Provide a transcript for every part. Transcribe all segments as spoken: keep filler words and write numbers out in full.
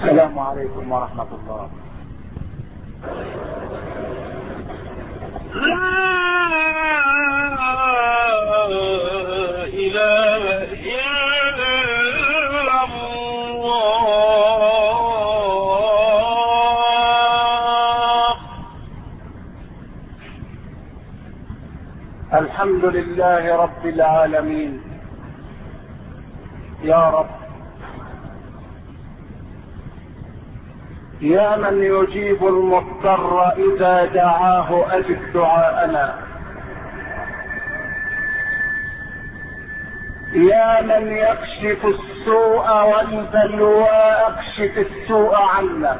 السلام عليكم ورحمة الله. لا إله إلا الله. الحمد لله رب العالمين. يا رب، يا من يجيب المضطر إذا دعاه أجب دعاءنا، يا من يكشف السوء والبلوى اكشف السوء عنا.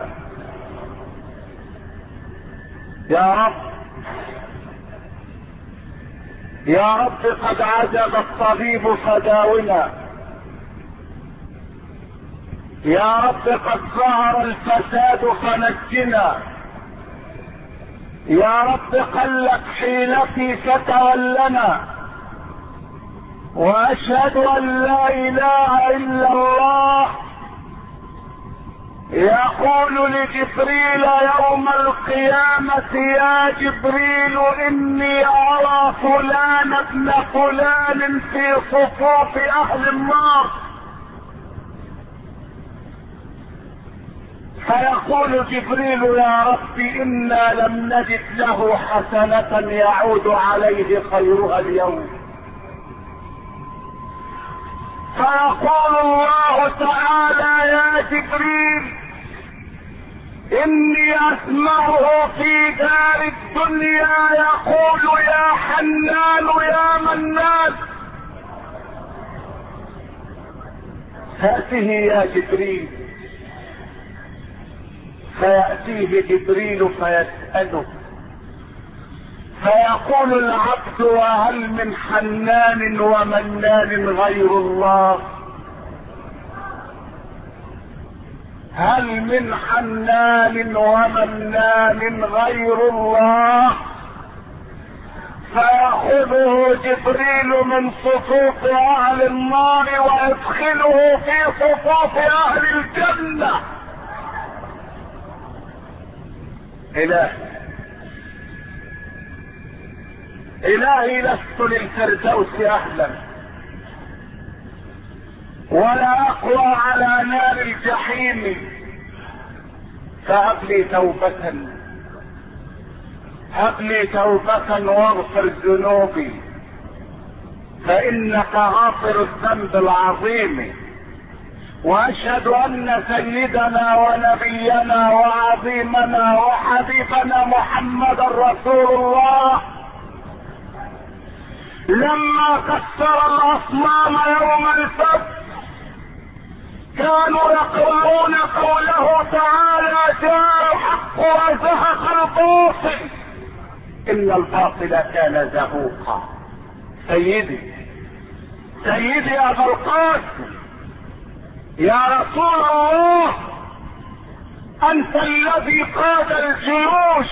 يا رب، يا رب قد عجب الطبيب فداونا، يا رب قد ظهر الفساد فنجنا، يا رب قلت حيلتي فتولنا، واشهد ان لا اله الا الله. يقول لجبريل يوم القيامة: يا جبريل اني ارى فلان ابن فلان في صفوف اهل النار. فيقول جبريل: يا رب انا لم نجد له حسنة يعود عليه خيرها اليوم. فيقول الله تعالى: يا جبريل اني اسمعه في دار الدنيا يقول: يا حنان يا منان. هاته يا جبريل. فيأتيه جبريل فيسأله، فيقول العبد: وهل من حنان ومنان غير الله؟ هل من حنان ومنان غير الله؟ فيأخذه جبريل من صفوف اهل النار ويدخله في صفوف اهل الجنة. إلهي إلهي لست للفردوس أهلا، ولا أقوى على نار الجحيم، فهب لي توبة، هب لي توبة واغفر ذنوبي، فإنك غافر الذنب العظيم. واشهد ان سيدنا ونبينا وعظيمنا وحبيبنا محمدا رسول الله لما كسر الاصنام يوم الفتح كانوا يقولون قوله تعالى: جاء الحق وزهق الباطل ان الباطل كان زهوقا. سيدي سيدي ابا القاسم، يا رسول الله، انت الذي قاد الجيوش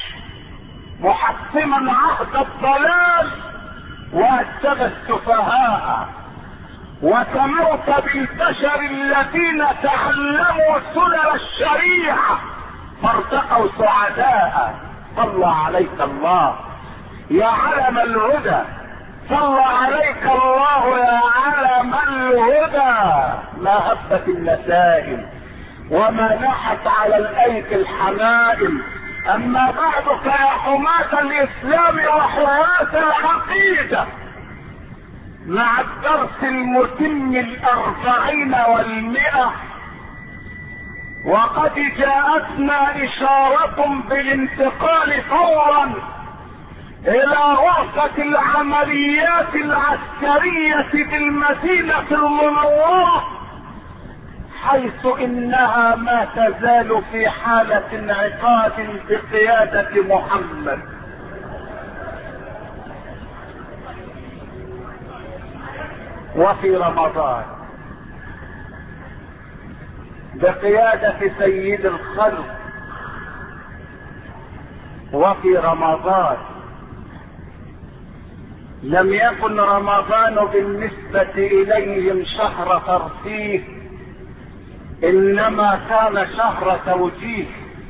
محسما عهد الضلال وأدب السفهاء، وسموت بالبشر الذين تعلموا سنن الشريعة فارتقوا سعداء. صلى عليك الله يا علم الهدى، صلى عليك الله يا علم الهدى. ما هبت النسائم وما نحت على الايدي الحمائم. اما بعد فيا حماة الاسلام وحراس العقيدة، مع الدرس المتم الاربعين والمئة، وقد جاءتنا اشارة بالانتقال فورا الى غرفة العمليات العسكرية بالمدينة المنورة، حيث انها ما تزال في حالة انعقاد بقيادة محمد. وفي رمضان بقيادة سيد الخلق. وفي رمضان لم يكن رمضان بالنسبة اليهم شهر ترفيه، انما كان شهر توجيه،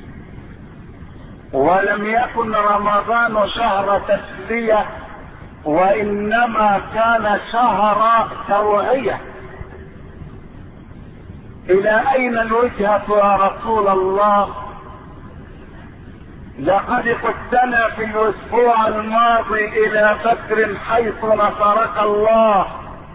ولم يكن رمضان شهر تسلية، وانما كان شهر توعية. الى اين الوجهة يا رسول الله؟ لقد قدنا في الاسبوع الماضي الى بدر حيث نصرك الله،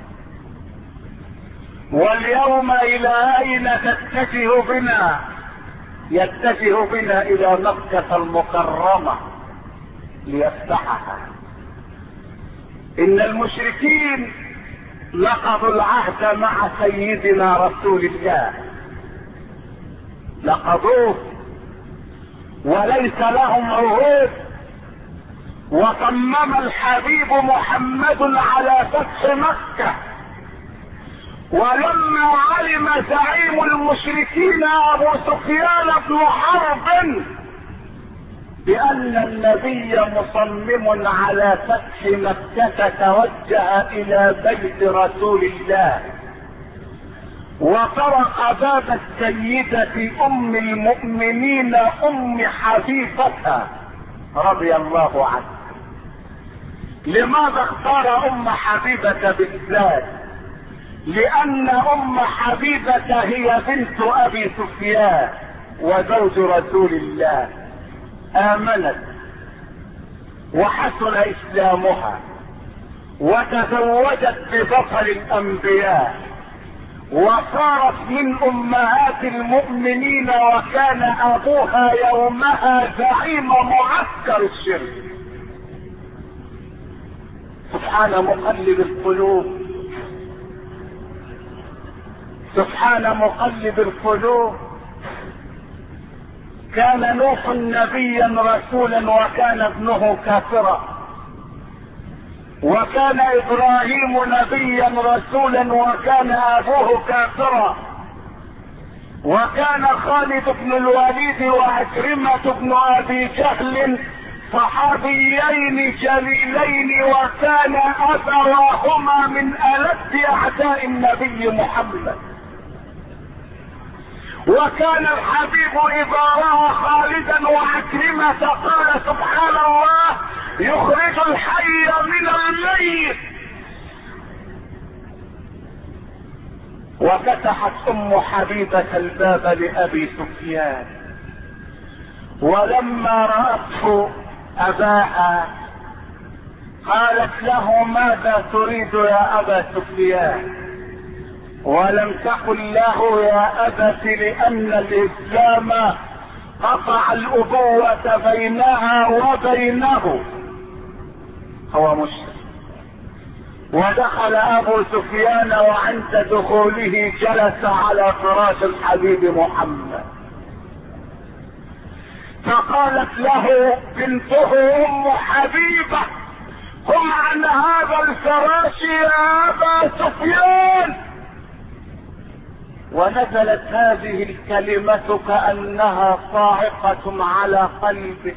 واليوم الى اين تتجه بنا؟ يتجه بنا الى مكة المكرمة ليفتحها. ان المشركين نقضوا العهد مع سيدنا رسول الله، نقضوه وليس لهم عهود، وصمم الحبيب محمد على فتح مكة. ولما علم زعيم المشركين ابو سفيان بن حرب بان النبي مصمم على فتح مكة توجه الى بيت رسول الله، وطرق باب السيدة ام المؤمنين ام حبيبة رضي الله عنها. لماذا اختار ام حبيبة بالذات؟ لان ام حبيبة هي بنت ابي سفيان وزوج رسول الله، امنت وحسن اسلامها وتزوجت ببطل الانبياء، وصارت من امهات المؤمنين، وكان ابوها يومها زعيم معسكر الشرك. سبحان مقلب القلوب، سبحان مقلب القلوب. كان نوح نبيا رسولا وكان ابنه كافرا، وكان ابراهيم نبيا رسولا وكان ابوه كافرا، وكان خالد بن الوليد وعكرمة بن ابي جهل صحابيين جليلين، وكان ابواهما من ألد اعداء النبي محمد. وكان الحبيب اذا راى خالدا وعكرمة قال سبحان الله يخرج الحي من الميت. وفتحت ام حبيبة الباب لابي سفيان، ولما رأته اباها قالت له ماذا تريد يا ابا سفيان؟ ولم تقل له يا ابت لان الاسلام قطع الابوة بينها وبينه، هو مشرك. ودخل ابو سفيان وعند دخوله جلس على فراش الحبيب محمد، فقالت له بنته ام حبيبة قم عن هذا الفراش يا ابا سفيان. ونزلت هذه الكلمة كأنها صاعقة على قلبه،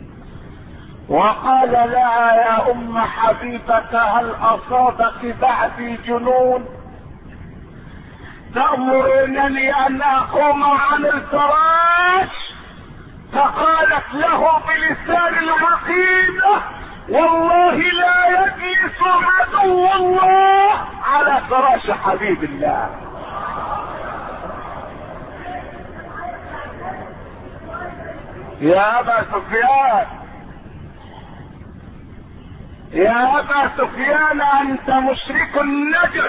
وقال لها يا ام حبيبة هل اصابك بعدي جنون؟ تأمرنني ان اقوم عن الفراش؟ فقالت له بلسان العقيدة والله لا يجلس عدو الله على فراش حبيب الله. يا ابا سفيان، يا ابا سفيان انت مشرك نجس.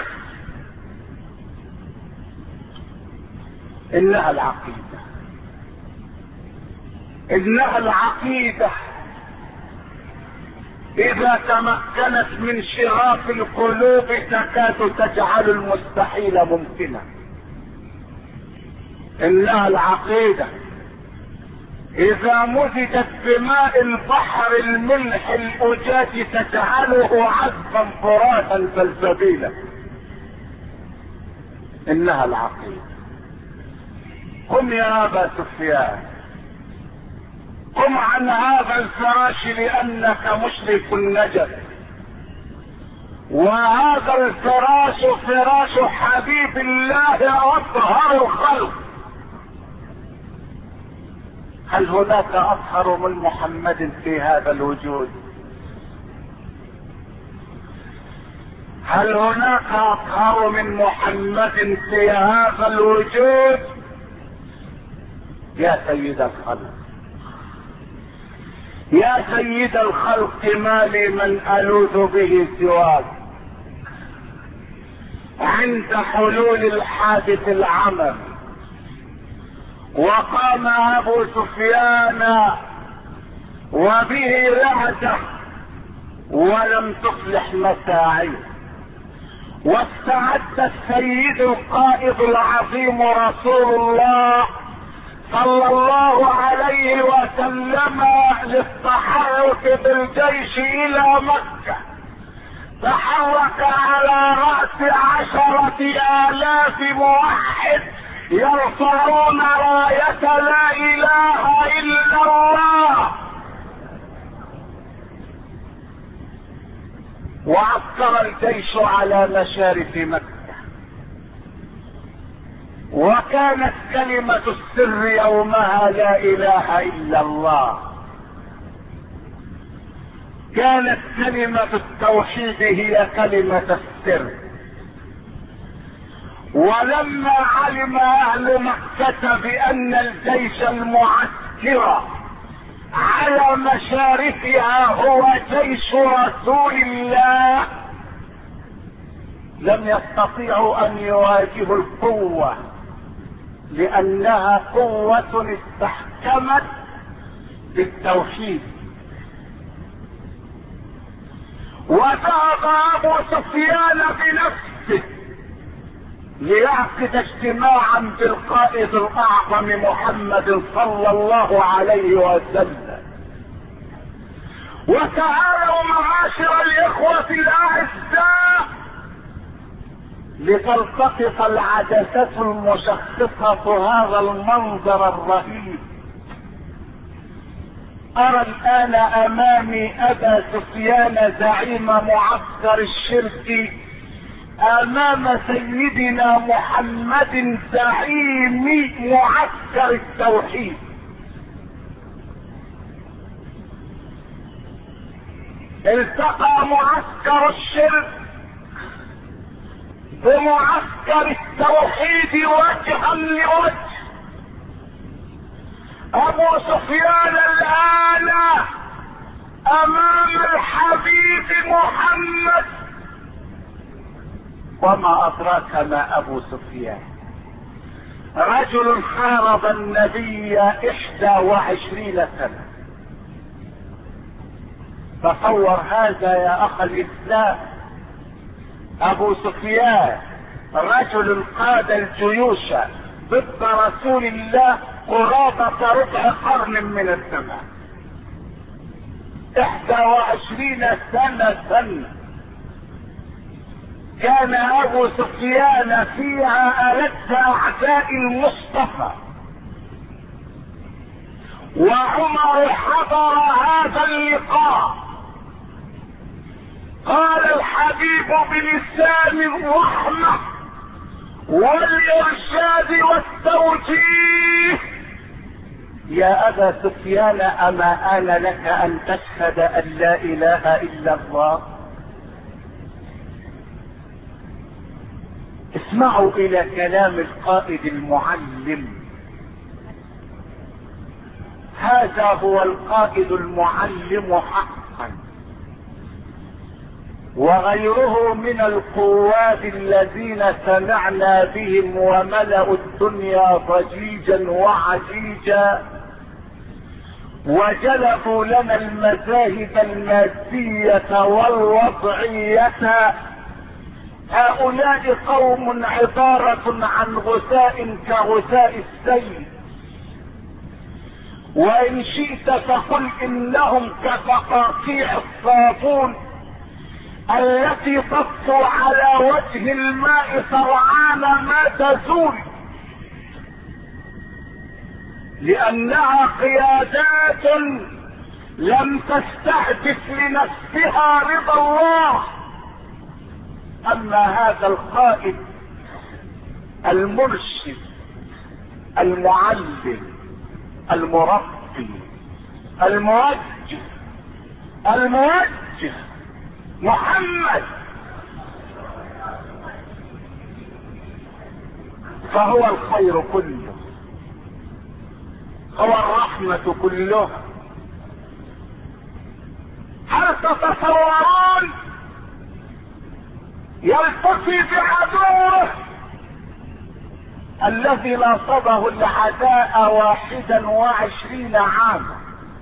انها العقيدة، انها العقيدة اذا تمكنت من شغاف القلوب تكاد تجعل المستحيل ممكنا. انها العقيدة اذا مزجت بماء البحر الملح الاجاج تجعله عذبا فراتا سلسبيلا. انها العقيدة. قم يا ابا سفيان، قم عن هذا الفراش لانك مشرك نجس، وهذا الفراش فراش حبيب الله اطهر الخلق. هل هناك اطهر من محمد في هذا الوجود؟ هل هناك اطهر من محمد في هذا الوجود؟ يا سيد الخلق، يا سيد الخلق، ما لي من ألوذ به سواك. عند حلول الحادث العمم وقام أبو سفيان وبه رعدة ولم تصلح مساعيه، واستعد السيد القائد العظيم رسول الله صلى الله عليه وسلم للتحرك بالجيش الى مكة. تحرك على رأس عشرة آلاف موحد يرفعون راية لا اله الا الله، وعسكر الجيش على مشارف مكة. وكانت كلمة السر يومها لا اله الا الله، كانت كلمة التوحيد هي كلمة السر. ولما علم اهل مكة بان الجيش المعسكر على مشارفها هو جيش رسول الله، لم يستطيعوا ان يواجهوا القوة، لانها قوة استحكمت بالتوحيد. وذهب ابو سفيان بنفسه ليعقد اجتماعا بالقائد الاعظم محمد صلى الله عليه وسلم. وتعالوا معاشر الاخوة الاعزاء لتلتقط العدسة المشخصة هذا المنظر الرهيب. ارى الان امامي ابا سفيان زعيم معسكر الشرك امام سيدنا محمد زعيم معسكر التوحيد. التقى معسكر الشرك بمعسكر التوحيد وجها لوجه. ابو سفيان الان امام الحبيب محمد. وما ادراك ما ابو سفيان؟ رجل حارب النبي احدى وعشرين سنة. تصور هذا يا اخ الاسلام، ابو سفيان رجل قاد الجيوش ضد رسول الله قرابة ربع قرن من الزمان، احدى وعشرين سنة سنة كان ابو سفيان فيها ألد اعداء المصطفى. وعمر حضر هذا اللقاء، قال الحبيب بلسان الرحمة والارشاد والتوجيه: يا ابا سفيان اما آن لك ان تشهد ان لا اله الا الله؟ اسمعوا الى كلام القائد المعلم. هذا هو القائد المعلم حقا، وغيره من القواد الذين سمعنا بهم وملأوا الدنيا ضجيجا وعجيجا وجلبوا لنا المذاهب المادية والوضعية. هؤلاء قوم عبارة عن غثاء كغثاء السيل، وإن شئت فقل إنهم كفقاقيع الصابون التي تطفو على وجه الماء سرعان ما تزول، لأنها قيادات لم تستهدف لنفسها رضا الله. أما هذا القائد المرشد المعلم المربي المعطي الموجه الموجه محمد، فهو الخير كله، هو الرحمة كلها. هل تتصورون يلتقي بعدوه الذي ناصبه العداء واحدا وعشرين عاما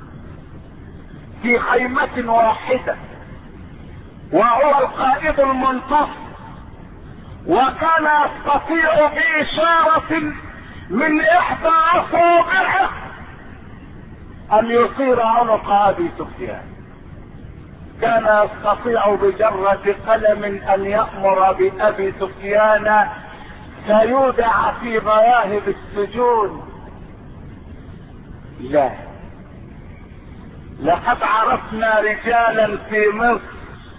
في خيمة واحدة، وهو القائد المنتصر، وكان يستطيع بإشارة من إحدى أصابعه أن يصير عنق أبي سفيان، كان يستطيع بجرة قلم أن يأمر بأبي سفيان فيودع في غياهب السجون. لا، لقد عرفنا رجالا في مصر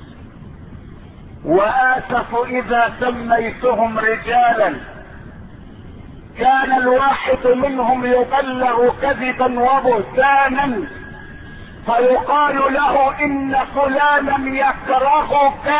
وآسف إذا سميتهم رجالا، كان الواحد منهم يبلغ كذبا وبهتانا فيقال له إن فلانا يكرهك،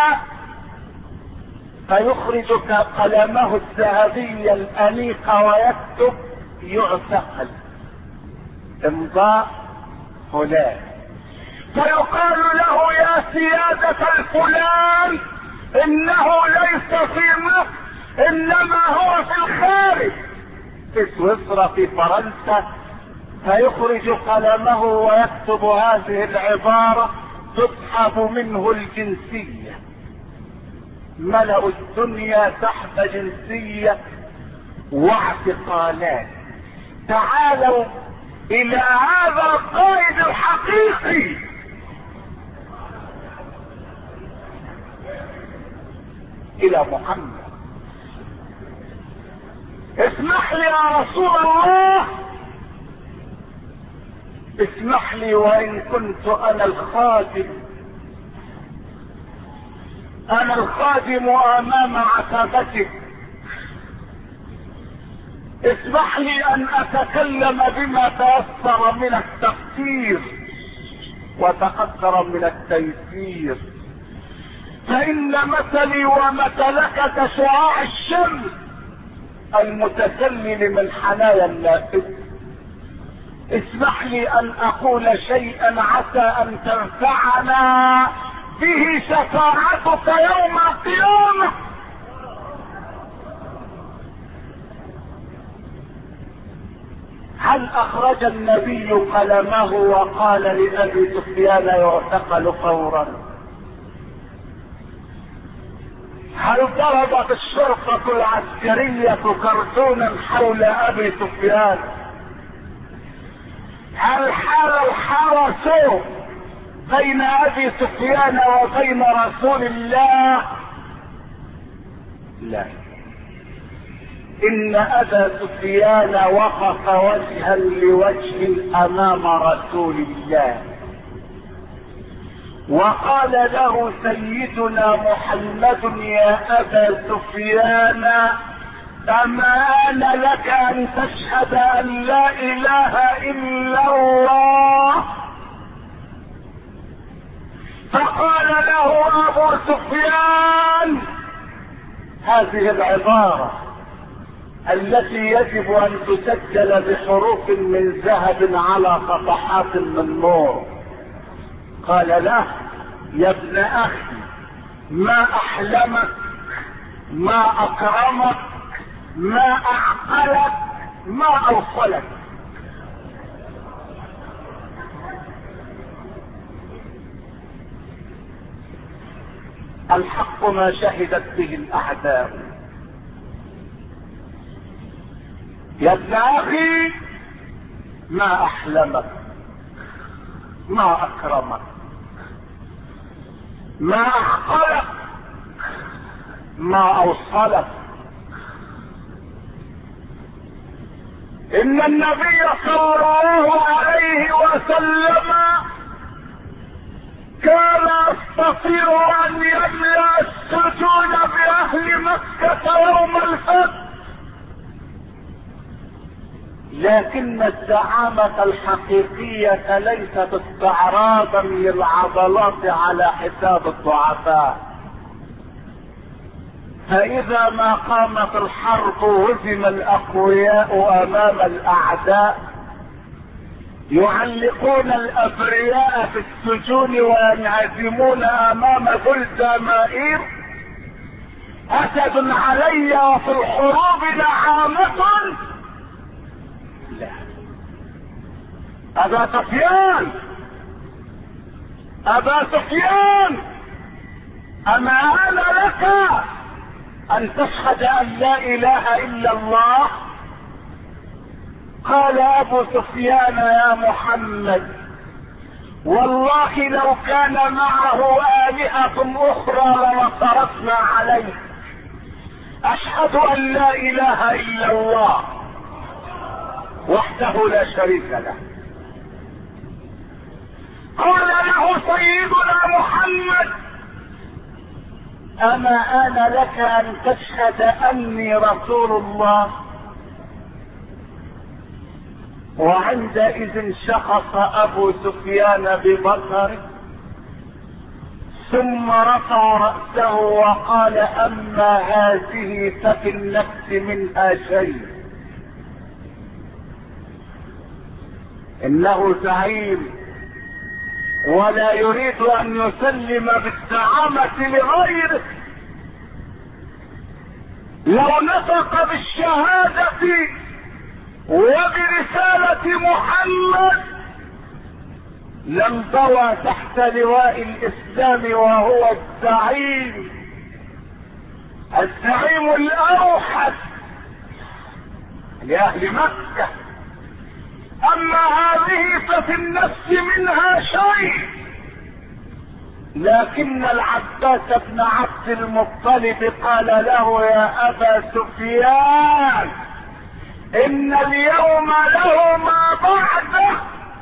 فيخرج قلمه الذهبي الأنيق ويكتب يعتقل امضاء فلان، فيقال له يا سيادة الفلان انه ليس في مصر انما هو في الخارج، في سويسرا في فرنسا، فيخرج قلمه ويكتب هذه العبارة تسحب منه الجنسية. ملأوا الدنيا تحت جنسية واعتقالات. تعالوا الى هذا القائد الحقيقي، الى محمد. اسمح لي يا رسول الله، اسمح لي وان كنت انا الخادم، انا الخادم امام عتبتك، اسمح لي ان اتكلم بما تيسر من التفسير وتقدر من التيسير، فان مثلي ومثلك كشعاع الشمس المتسلل من حنايا النافذ. اسمح لي ان اقول شيئا عسى ان تنفعنا به شفاعتك يوم القيامة. هل اخرج النبي قلمه وقال لابي سفيان يعتقل فورا؟ هل ضربت الشرطة العسكرية كرتونا حول ابي سفيان؟ هل حال الحرس بين ابي سفيان وبين رسول الله؟ لا، ان ابا سفيان وقف وجها لوجه امام رسول الله وقال له سيدنا محمد يا ابا سفيان اما آن لك ان تشهد ان لا اله الا الله؟ فقال له ابو سفيان هذه العبارة التي يجب ان تسجل بحروف من ذهب على صفحات من نور. قال له يا ابن اخي ما احلمك، ما اكرمك، ما اعقلك، ما اوصلك. الحق ما شهدت به الاعداء. يا ابن اخي ما احلمك، ما اكرمك، ما اعقلك، ما اوصلك. ان النبي صلى الله عليه وسلم كان يستطيع ان يملأ السجون باهل مكة يوم الفتح، لكن الزعامة الحقيقية ليست استعراضا للعضلات على حساب الضعفاء. فإذا ما قامت الحرب وهزم الأقوياء أمام الأعداء يعلقون الأبرياء في السجون وينعزمون أمام جلدامائر. أسد علي وفي الحروب نعامة. لا، أبا سفيان أبا سفيان أما أنا لك أن تشهد أن لا إله إلا الله؟ قال أبو سفيان يا محمد والله لو كان معه آلهة أخرى لنصرتنا عليه. أشهد أن لا إله إلا الله وحده لا شريك له. قال له سيدنا محمد أما آن لك أن تشهد أني رسول الله؟ وعندئذ شخص أبو سفيان ببصره ثم رفع رأسه وقال أما هذه ففي النفس منها شيء. إنه زعيم ولا يريد أن يسلم بالزعامة لغيره. لو نطق بالشهادة وبرسالة محمد لانضوى تحت لواء الإسلام وهو الزعيم الزعيم الأوحد لأهل مكة. أما هذه ففي النفس منها شيء. لكن العباس بن عبد المطلب قال له يا أبا سفيان إن اليوم له ما بعده.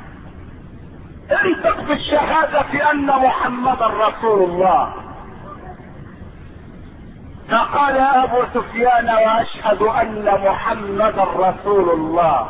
انطق بالشهادة أن محمدا رسول الله. فقال أبو سفيان وأشهد أن محمدا رسول الله.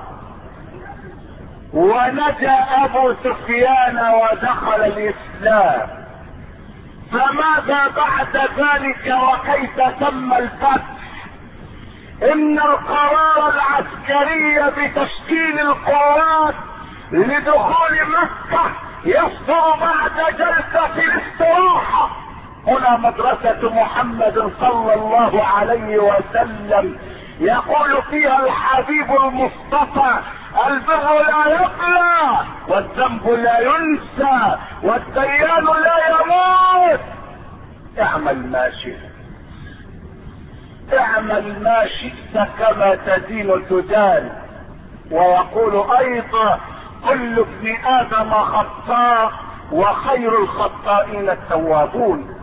ونجا أبو سفيان ودخل الإسلام. فماذا بعد ذلك وكيف تم الفتح؟ إن القرار العسكري بتشكيل القوات لدخول مكة يصدر بعد جلسة الاستراحة. هنا مدرسة محمد صلى الله عليه وسلم يقول فيها الحبيب المصطفى البر لا يقلى والذنب لا ينسى والديان لا يموت. اعمل ما شئت اعمل ما شئت كما تدين تدان. ويقول ايضا كل ابن ادم خطاء وخير الخطائين التوابون.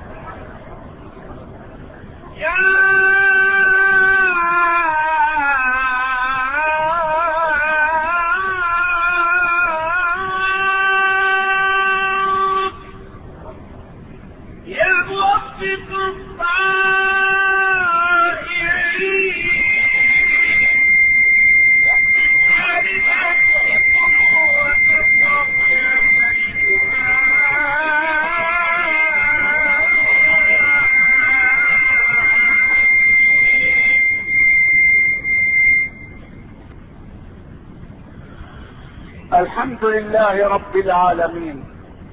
الحمد لله رب العالمين،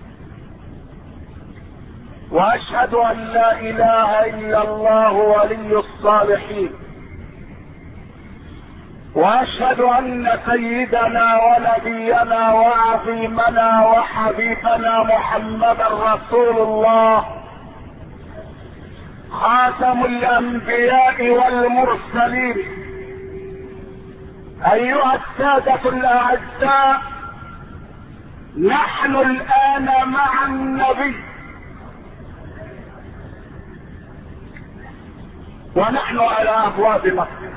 واشهد ان لا اله الا الله ولي الصالحين، واشهد ان سيدنا ونبينا وعظيمنا وحبيبنا محمدا رسول الله خاتم الانبياء والمرسلين. ايها السادة الاعزاء، نحن الان مع النبي ونحن على ابواب مكة.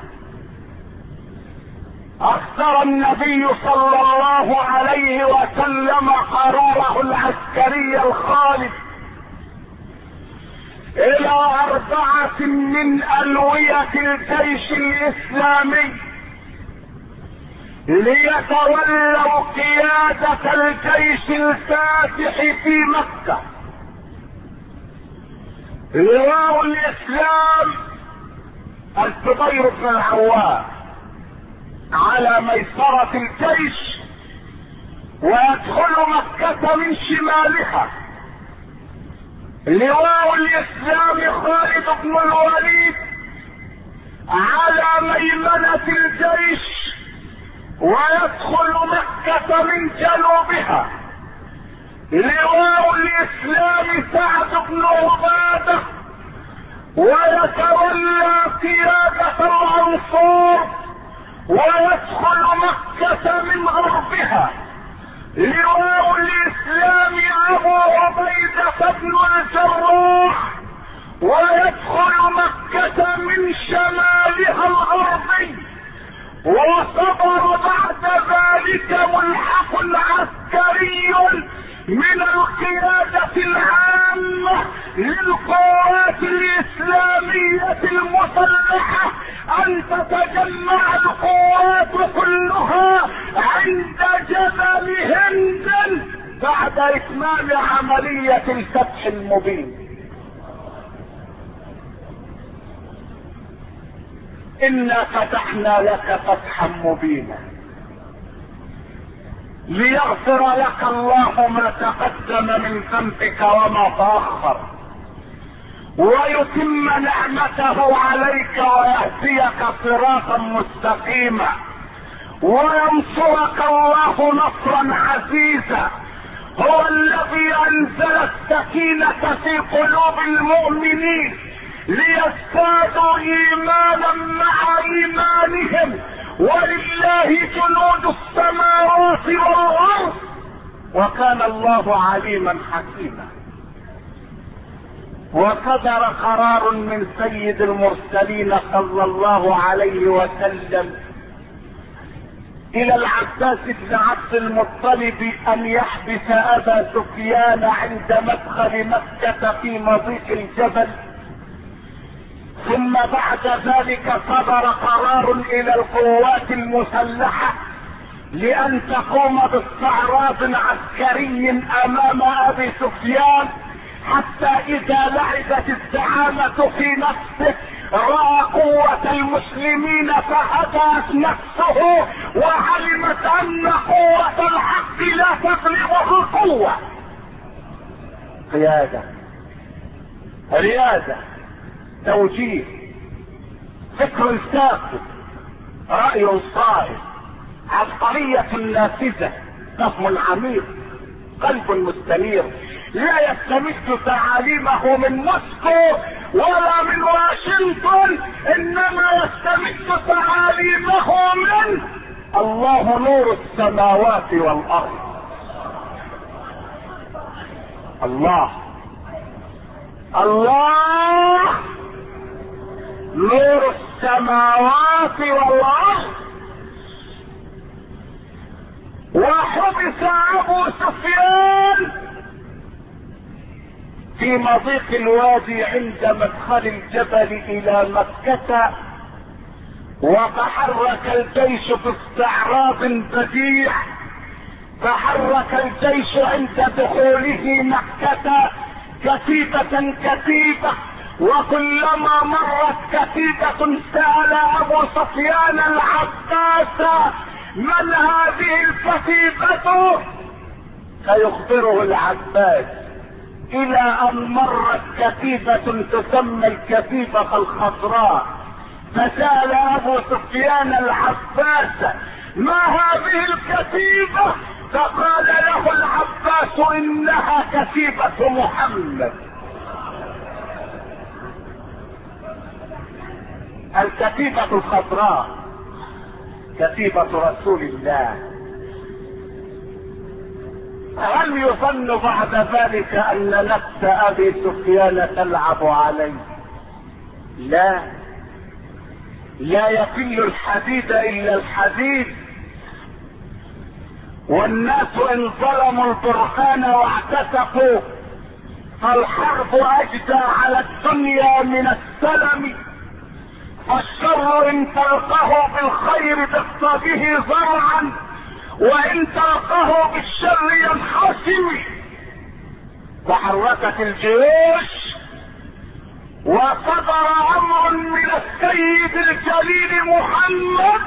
اصدر النبي صلى الله عليه وسلم قراره العسكري الخالد الى اربعة من الوية الجيش الاسلامي ليتولوا قيادة الجيش الفاتح في مكة. لواء الاسلام الزبير بن العوام على ميسرة الجيش، ويدخل مكة من شمالها. لواء الاسلام خالد بن الوليد على ميمنة الجيش، ويدخل مكة من جنوبها. لواء الاسلام سعد بن عبادة ويتولى قيادة الانصار ويدخل مكة من غربها. لواء الاسلام ابو عبيدة بن الجراح ويدخل مكة من شمالها الغربي. وصدر بعد ذلك ملحق عسكري من القيادة العامة للقوات الإسلامية المسلحة أن تتجمع القوات كلها عند جبل هند بعد إتمام عملية الفتح المبين. إنا فتحنا لك فتحا مبينا ليغفر لك الله ما تقدم من ذنبك وما تأخر، ويتم نعمته عليك ويهديك صراطا مستقيما، وينصرك الله نصرا عزيزا. هو الذي انزل السكينة في قلوب المؤمنين ليزدادوا ايمانا مع ايمانهم، ولله جنود السماوات والارض، وكان الله عليما حكيما. وصدر قرار من سيد المرسلين صلى الله عليه وسلم الى العباس بن عبد المطلب ان يحبس ابا سفيان عند مدخل مكة في مضيق الجبل. ثم بعد ذلك صدر قرار الى القوات المسلحة لان تقوم باستعراض عسكري امام ابي سفيان، حتى اذا لعبت الزعامة في نفسه رأى قوة المسلمين فهدأت نفسه وعلمت ان قوة الحق لا تغلبه القوة. قيادة، ريادة، توجيه، فكر ساخن، رأي صائب، عبقرية نافذة، فهم عميق، قلب مستنير، لا يستمد تعاليمه من موسكو ولا من واشنطن، انما يستمد تعاليمه من الله نور السماوات والارض. الله الله نور السماوات والارض. وحبس ابو سفيان في مضيق الوادي عند مدخل الجبل الى مكة، وتحرك الجيش باستعراض بديع. تحرك الجيش عند دخوله مكة كتيبة كتيبة، وكلما مرت كتيبة سأل ابو سفيان العباس من هذه الكتيبة، فيخبره العباس، الى ان مرت كتيبة تسمى الكتيبة الخضراء، فسأل ابو سفيان العباس ما هذه الكتيبة، فقال له العباس انها كتيبة محمد. الكتيبة الخضراء كتيبة رسول الله. هل يظن بعد ذلك ان نفس ابي سفيان تلعب عليه؟ لا، لا يقل الحديد الا الحديد. والناس ان ظلموا البرهان واعتسفوا فالحرب اجدى على الدنيا من السلم. الشر ان تلقه بالخير تصطبه زرعا، وان تلقه بالشر ينحسم. تحركت الجيوش وصدر امر من السيد الجليل محمد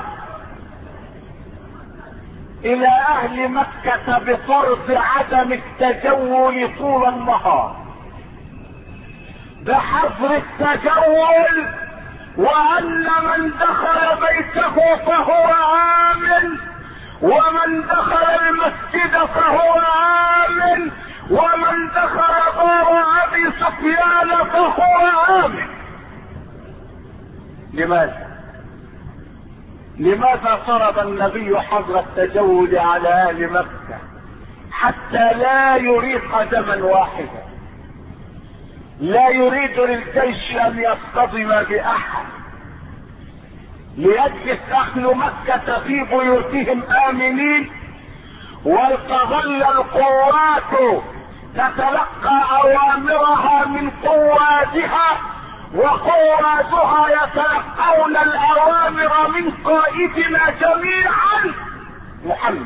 الى اهل مكة بفرض عدم التجول طول النهار، بحظر التجول، وان من دخل بيته فهو امن، ومن دخل المسجد فهو امن، ومن دخل دار ابي سفيان فهو امن. لماذا؟ لماذا فرض النبي حظر التجول على اهل مكة؟ حتى لا يريق دما واحدا، لا يريد للجيش ان يصطدم باحد، ليجلس اهل مكة في بيوتهم امنين، ولتظل القوات تتلقى اوامرها من قوادها، وقوادها يتلقون الاوامر من قائدنا جميعا محمد.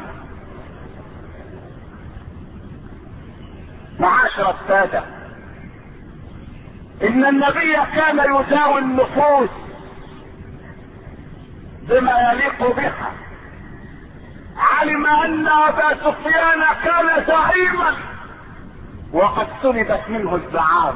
معاشر السادة، ان النبي كان يداوي النفوس بما يليق بها. علم ان ابا سفيان كان زعيما وقد سلبت منه الزعامة،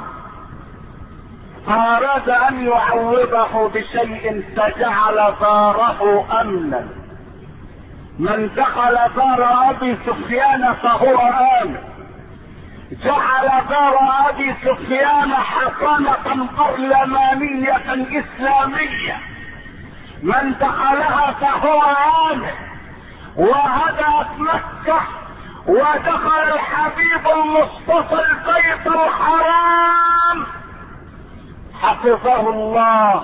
فاراد ان يعوضه بشيء فجعل داره امنا. من دخل دار ابي سفيان فهو امن، جعل دار ابي سفيان حصانة برلمانية اسلامية، من دخلها فهو امن. وهدأت مكة ودخل الحبيب المصطفى البيت الحرام، حفظه الله،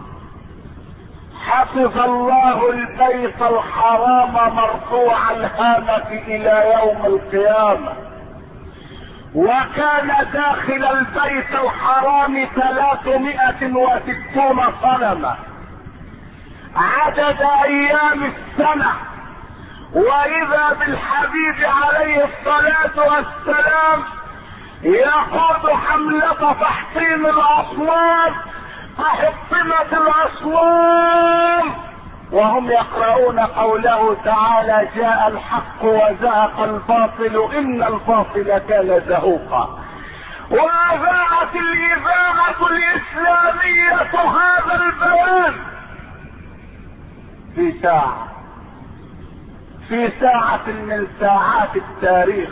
حفظ الله البيت الحرام مرفوع الهامة الى يوم القيامة. وكان داخل البيت الحرام ثلاثمائة وستون صنما عدد ايام السنة. واذا بالحبيب عليه الصلاة والسلام يقود حملة تحطيم الاصنام، فحطمت الاصنام وهم يقرؤون قوله تعالى: جاء الحق وزهق الباطل ان الباطل كان زهوقا. واذاعت الاذاعة الاسلامية هذا البيان في ساعة، في ساعة من ساعات التاريخ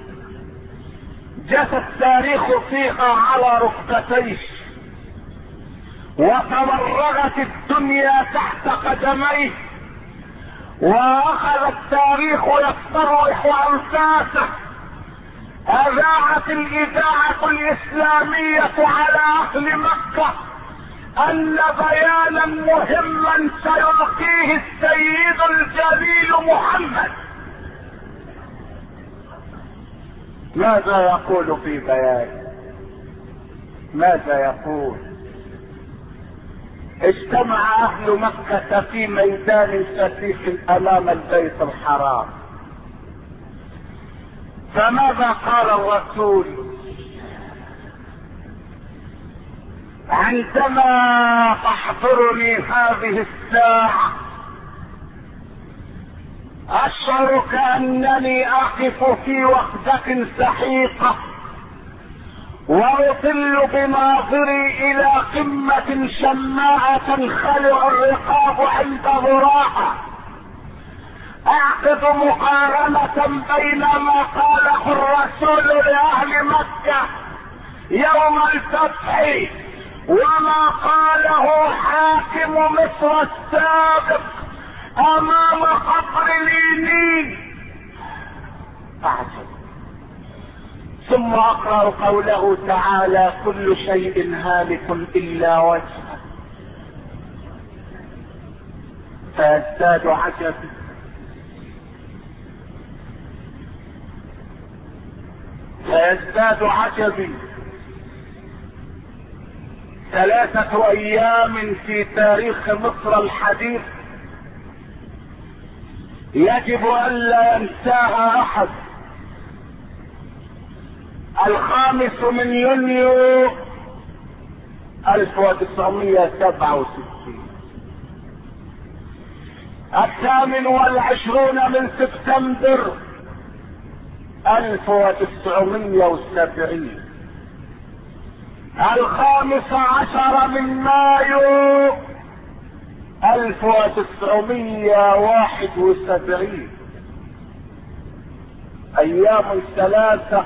جثى التاريخ فيها على ركبتيه، وتمرغت الدنيا تحت قدميه، واخذ التاريخ يستروح انفاسه. اذاعت الاذاعة الاسلامية على اهل مكة ان بيانا مهما سيلقيه السيد الجليل محمد. ماذا يقول في بيان؟ ماذا يقول؟ اجتمع اهل مكة في ميدان فتيح امام البيت الحرام، فماذا قال الرسول عندما تحضرني هذه الساعة؟ اشعر كأنني اقف في وحدة سحيقة، واطل بناظري الى قمة شماء تنخلع الرقاب عند ذراعها. اعقد مقارنة بين ما قاله الرسول لاهل مكة يوم الفتح وما قاله حاكم مصر السابق امام قبر لينين. اعجب. ثم اقرأ قوله تعالى: كل شيء هالك الا وجهه. فيزداد عجبي، فيزداد عجبي ثلاثة ايام في تاريخ مصر الحديث يجب الا ينساها احد. الخامس من يونيو الف وتسعمائة وسبعة وستين، الثامن والعشرون من سبتمبر الف وتسعمائة وسبعين، الخامس عشر من مايو الف وتسعمائة وواحد وسبعين. ايام ثلاثة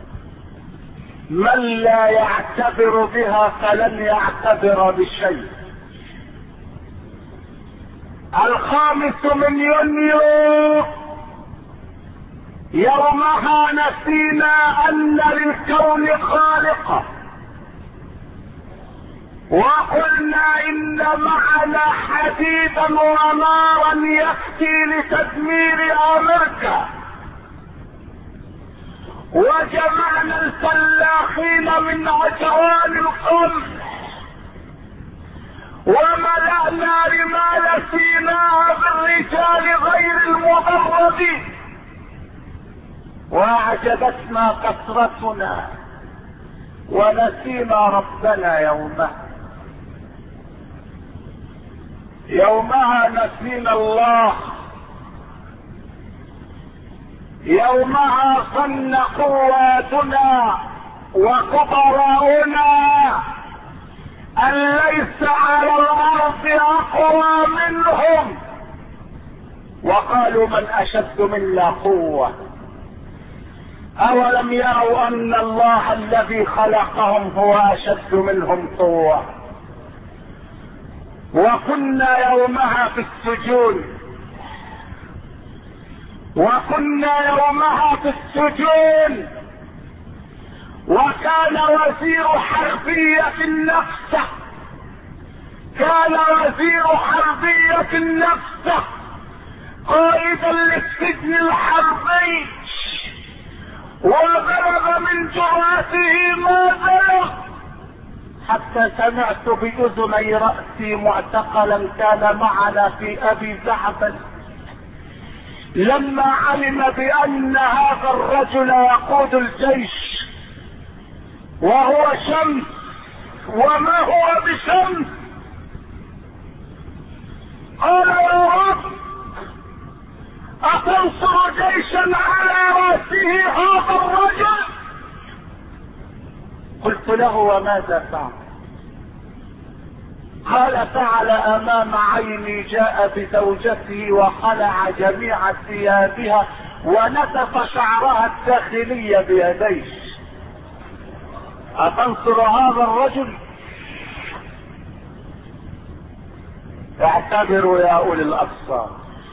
من لا يعتبر بها فلن يعتبر بشيء. الخامس من يونيو يومها نسينا ان للكون خالقه، وقلنا ان معنا حديدا ونارا يكفي لتدمير امريكا، وجمعنا الفلاحين من عجوان القمح وملأنا رمال سيناء بالرجال غير المضربين، واعجبتنا كثرتنا ونسينا ربنا يومها. يومها نسينا الله، يومها ظن قواتنا وكبراؤنا ان ليس على الارض اقوى منهم، وقالوا من اشد منا قوة. اولم يروا ان الله الذي خلقهم هو اشد منهم قوة. وكنا يومها في السجون، وكنا يومها في السجون، وكان وزير حربية النفس كان وزير حربية النفس قائدا للسجن الحربي، وبلغ من جراته ما بلغ، حتى سمعت بأذني رأسي معتقلا كان معنا في أبي زعبل لما علم بأن هذا الرجل يقود الجيش وهو شمس وما هو بشمس، قال يا رب أتنصر جيشا على رأسه هذا الرجل؟ قلت له وماذا فعل؟ قال فعل امام عيني، جاء بزوجته وخلع جميع ثيابها ونتف شعرها الداخلي بيديه. أتنصر هذا الرجل؟ اعتبروا يا اولي الابصار،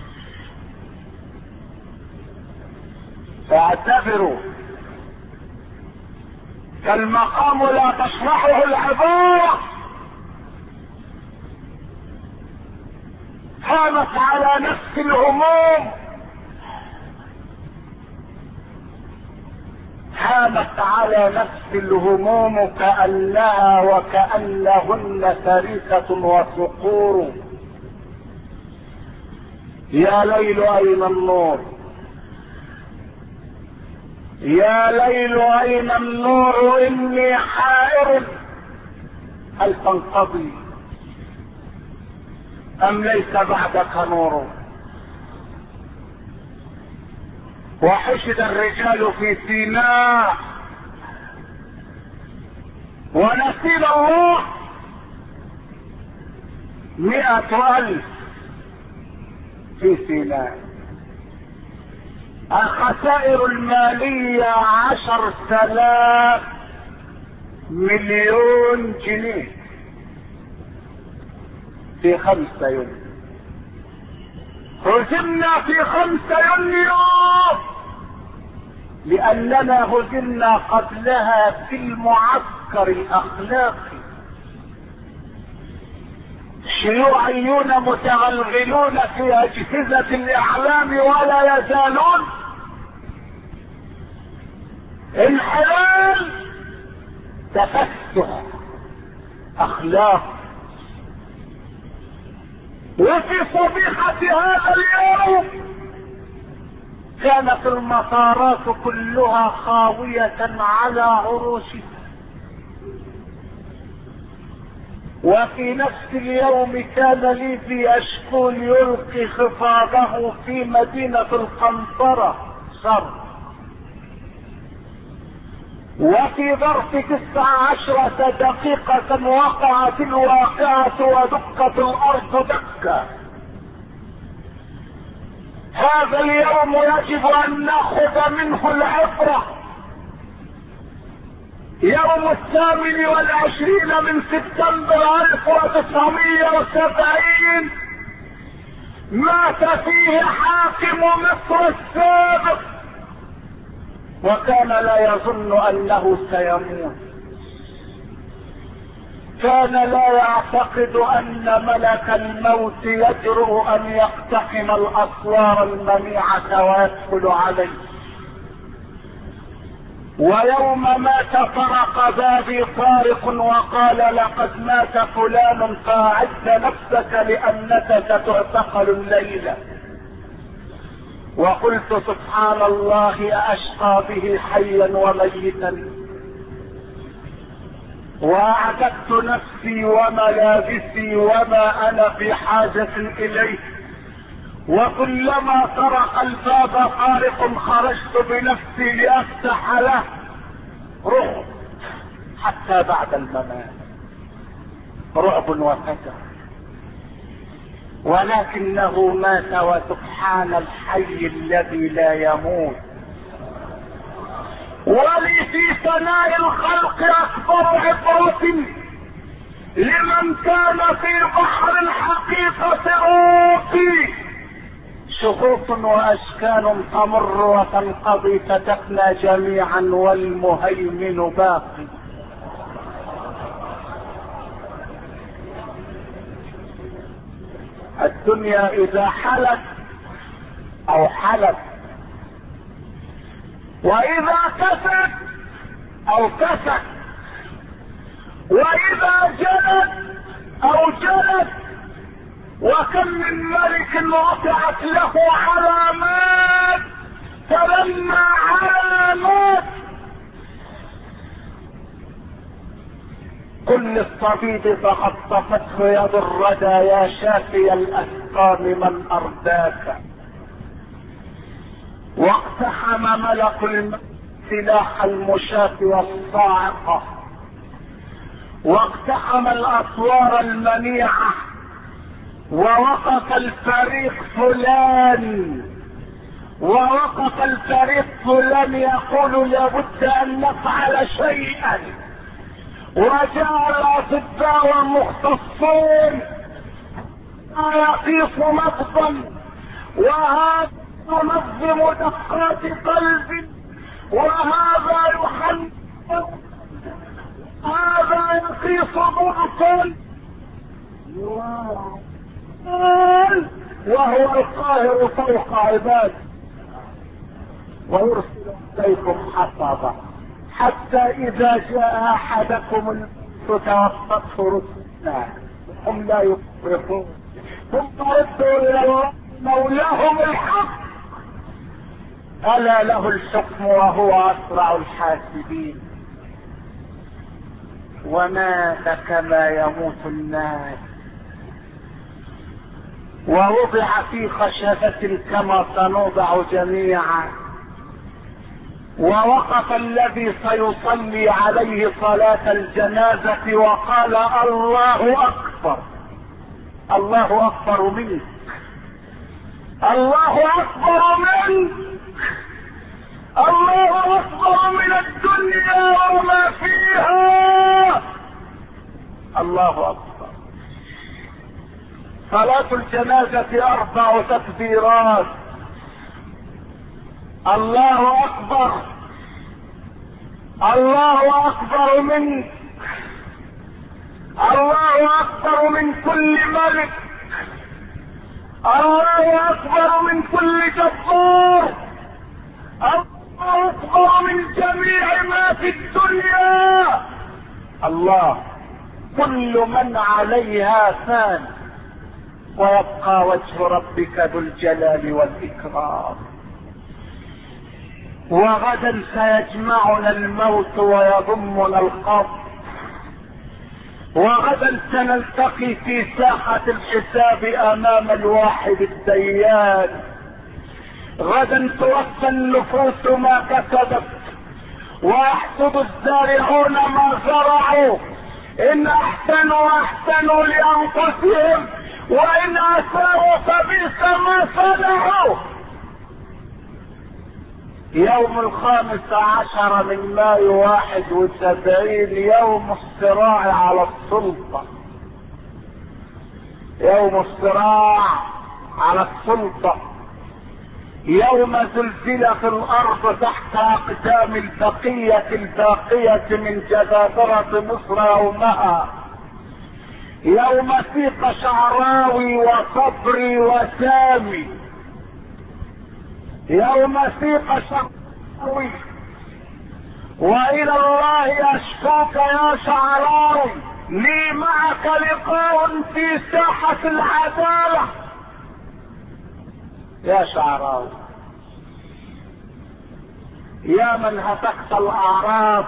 اعتبروا. فالمقام لا تشرحه العبارة. هانت على نفس الهموم، هانت على نفس الهموم كأنها وكأنهن فريسة وصقور. يا ليل أين النور؟ يا ليل أين النور؟ إني حائر، هل تنقضي أم ليس بعدك نور؟ وحشد الرجال في سيناء ونسيل الله مئة ألف في سيناء. الخسائر المالية عشر تلاف مليون جنيه في خمسة يوم. هزمنا في خمسة يونيو لأننا هزمنا قبلها في المعسكر الأخلاقي. شيوعيون متغلغلون في أجهزة الإعلام ولا يزالون. انحلال، تفتح، اخلاق. وفي صبيحة هذا اليوم كانت المطارات كلها خاوية على عروشها. وفي نفس اليوم كان ليبي اشكول يلقي خفاضه في مدينة القنطرة شر. وفي ظرف تسع عشرة دقيقة وقعت الواقعة ودقت الارض دكة. هذا اليوم يجب ان ناخذ منه العبرة. يوم الثامن والعشرين من سبتمبر الف وتسعمائة وسبعين مات فيه حاكم مصر السابق، وكان لا يظن انه سيموت. كان لا يعتقد ان ملك الموت يجرؤ ان يقتحم الاسوار المنيعة ويدخل عليه. ويوم مات طرق بابي طارق وقال لقد مات فلان فاعد نفسك لانك ستعتقل الليلة. وقلت سبحان الله أشقى به حيا وميتا. واعددت نفسي وملابسي وما انا في حاجة اليه، وكلما طرق الباب طارق خرجت بنفسي لافتح له، رعب حتى بعد الممات، رعب وفتر. ولكنه مات وسبحان الحي الذي لا يموت. ولي في ثناء الخلق اكبر عبرة لمن كان في بحر الحقيقة اوفي. شخوص واشكال تمر وتنقضي فتفنى جميعا والمهيمن باقي. الدنيا اذا حلت او حلت، واذا كست او كست، واذا جلت او جلت. وكم من ملك وقعت له علامات فلما علامات كل الصبيب فخطفته يد الردى يا شافي الاسقام من ارداك. واقتحم ملك الموت سلاح المشاة والصاعقة، واقتحم الاسوار المنيعة، ووقف الفريق فلان ووقف الفريق فلان يقول لابد ان نفعل شيئا. وجاء الاطباء والمختصون يقيس نبضا، وهذا ينظم دقات قلب، وهذا يحنك، هذا يقيس ضغطا، وهو القاهر فوق عباده ويرسل اليكم حفظا حتى اذا جاء احدكم توفته رسلنا هم لا يفرقون ثم ردوا الى الله مولاهم الحق الا له الحكم وهو اسرع الحاسبين. ومات كما يموت الناس، ووضع في خشبة كما سنوضع جميعا. ووقف الذي سيصلي عليه صلاة الجنازة وقال الله اكبر، الله اكبر منك، الله اكبر منك، الله اكبر من الدنيا وما فيها، الله اكبر. صلاة الجنازة اربع تكبيرات، الله اكبر، الله اكبر منك، الله اكبر من كل ملك، الله اكبر من كل جبار، الله اكبر من جميع ما في الدنيا. الله كل من عليها فان ويبقى وجه ربك ذو الجلال والإكرام. وغدا سيجمعنا الموت ويضمنا القبر، وغدا سنلتقي في ساحة الحساب امام الواحد الديان. غدا توفى النفوس ما كسبت ويحصد الزارعون ما زرعوا، ان احسنوا احسنوا لانفسهم وان اساءوا فبئس ما صنعوا. يوم الخامس عشر من مايو واحد وسبعين يوم الصراع على السلطة، يوم الصراع على السلطة، يوم زلزلت الارض تحت اقدام البقية الباقية من جبابرة مصر يومها، يوم سيق شعراوي وصبري وسامي، يوم سيق شعراوي والى الله اشكوك يا شعراوي، لي معك لقاء في ساحة العدالة يا شعراوي، يا من هتكت الاعراض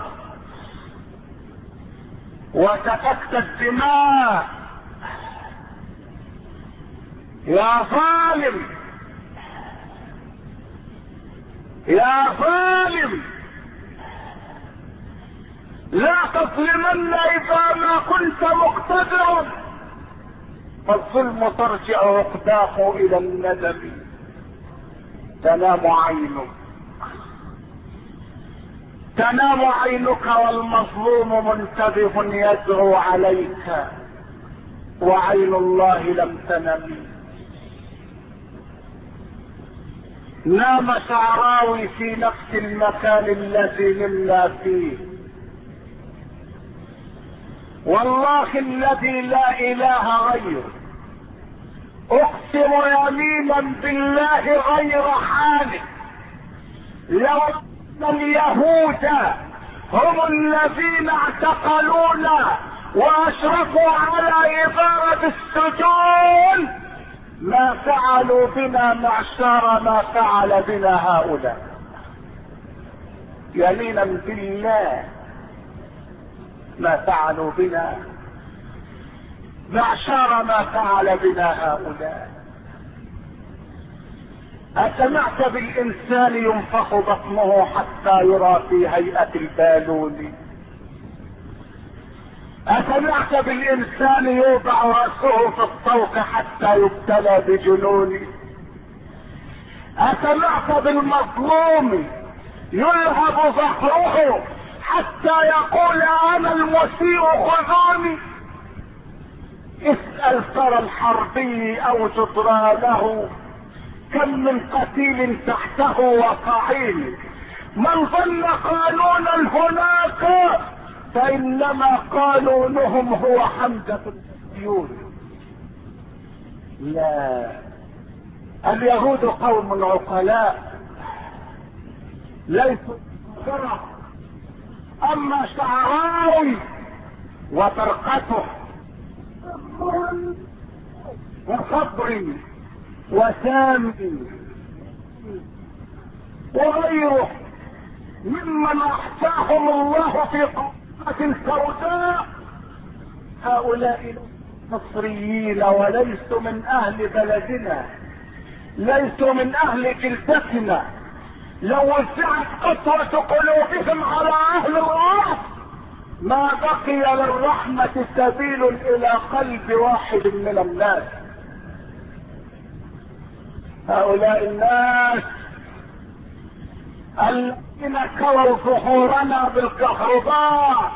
وسفكت الدماء، يا ظالم يا ظالم، لا تظلمن اذا ما كنت مقتدرا، فالظلم ترجع عقباه الى الندم. تنام عينك تنام عينك والمظلوم منتبه يدعو عليك، وعين الله لم تنم. نام شعراوي في نفس المكان الذي نمنا فيه، والله الذي لا اله غيره اقسم يمينا بالله غير حالف، لو ان اليهود هم الذين اعتقلونا واشرفوا على ادارة السجون ما فعلوا بنا معشار ما فعل بنا هؤلاء. يمينا بالله ما فعلوا بنا معشار ما فعل بنا هؤلاء. أسمعت بالإنسان ينفخ بطنه حتى يرى في هيئة البالون؟ أسمعت بالإنسان يوضع رأسه في الطوق حتى يبتلى بجنون؟ أسمعت بالمظلوم يلهب ظهره حتى يقول أنا المسيء خذوني؟ اسأل ترى الحربي أو جدرانه كم من قتيل تحته وقعيل، من ظن قانونا هناك فإنما قانونهم هو حمزة الديون. لا، اليهود قوم عقلاء ليسوا فرق. أما شعراوي وفرقته وصبري وسامي وغيره ممن احصاهم الله في قوة سوداء، هؤلاء مصريين وليسوا من اهل بلدنا، ليسوا من اهل جلدتنا. لو وسعت قسوة قلوبهم على اهل الارض ما بقي للرحمة سبيل الى قلب واحد من الناس. هؤلاء الناس الذين كووا ظهورنا بالكهرباء،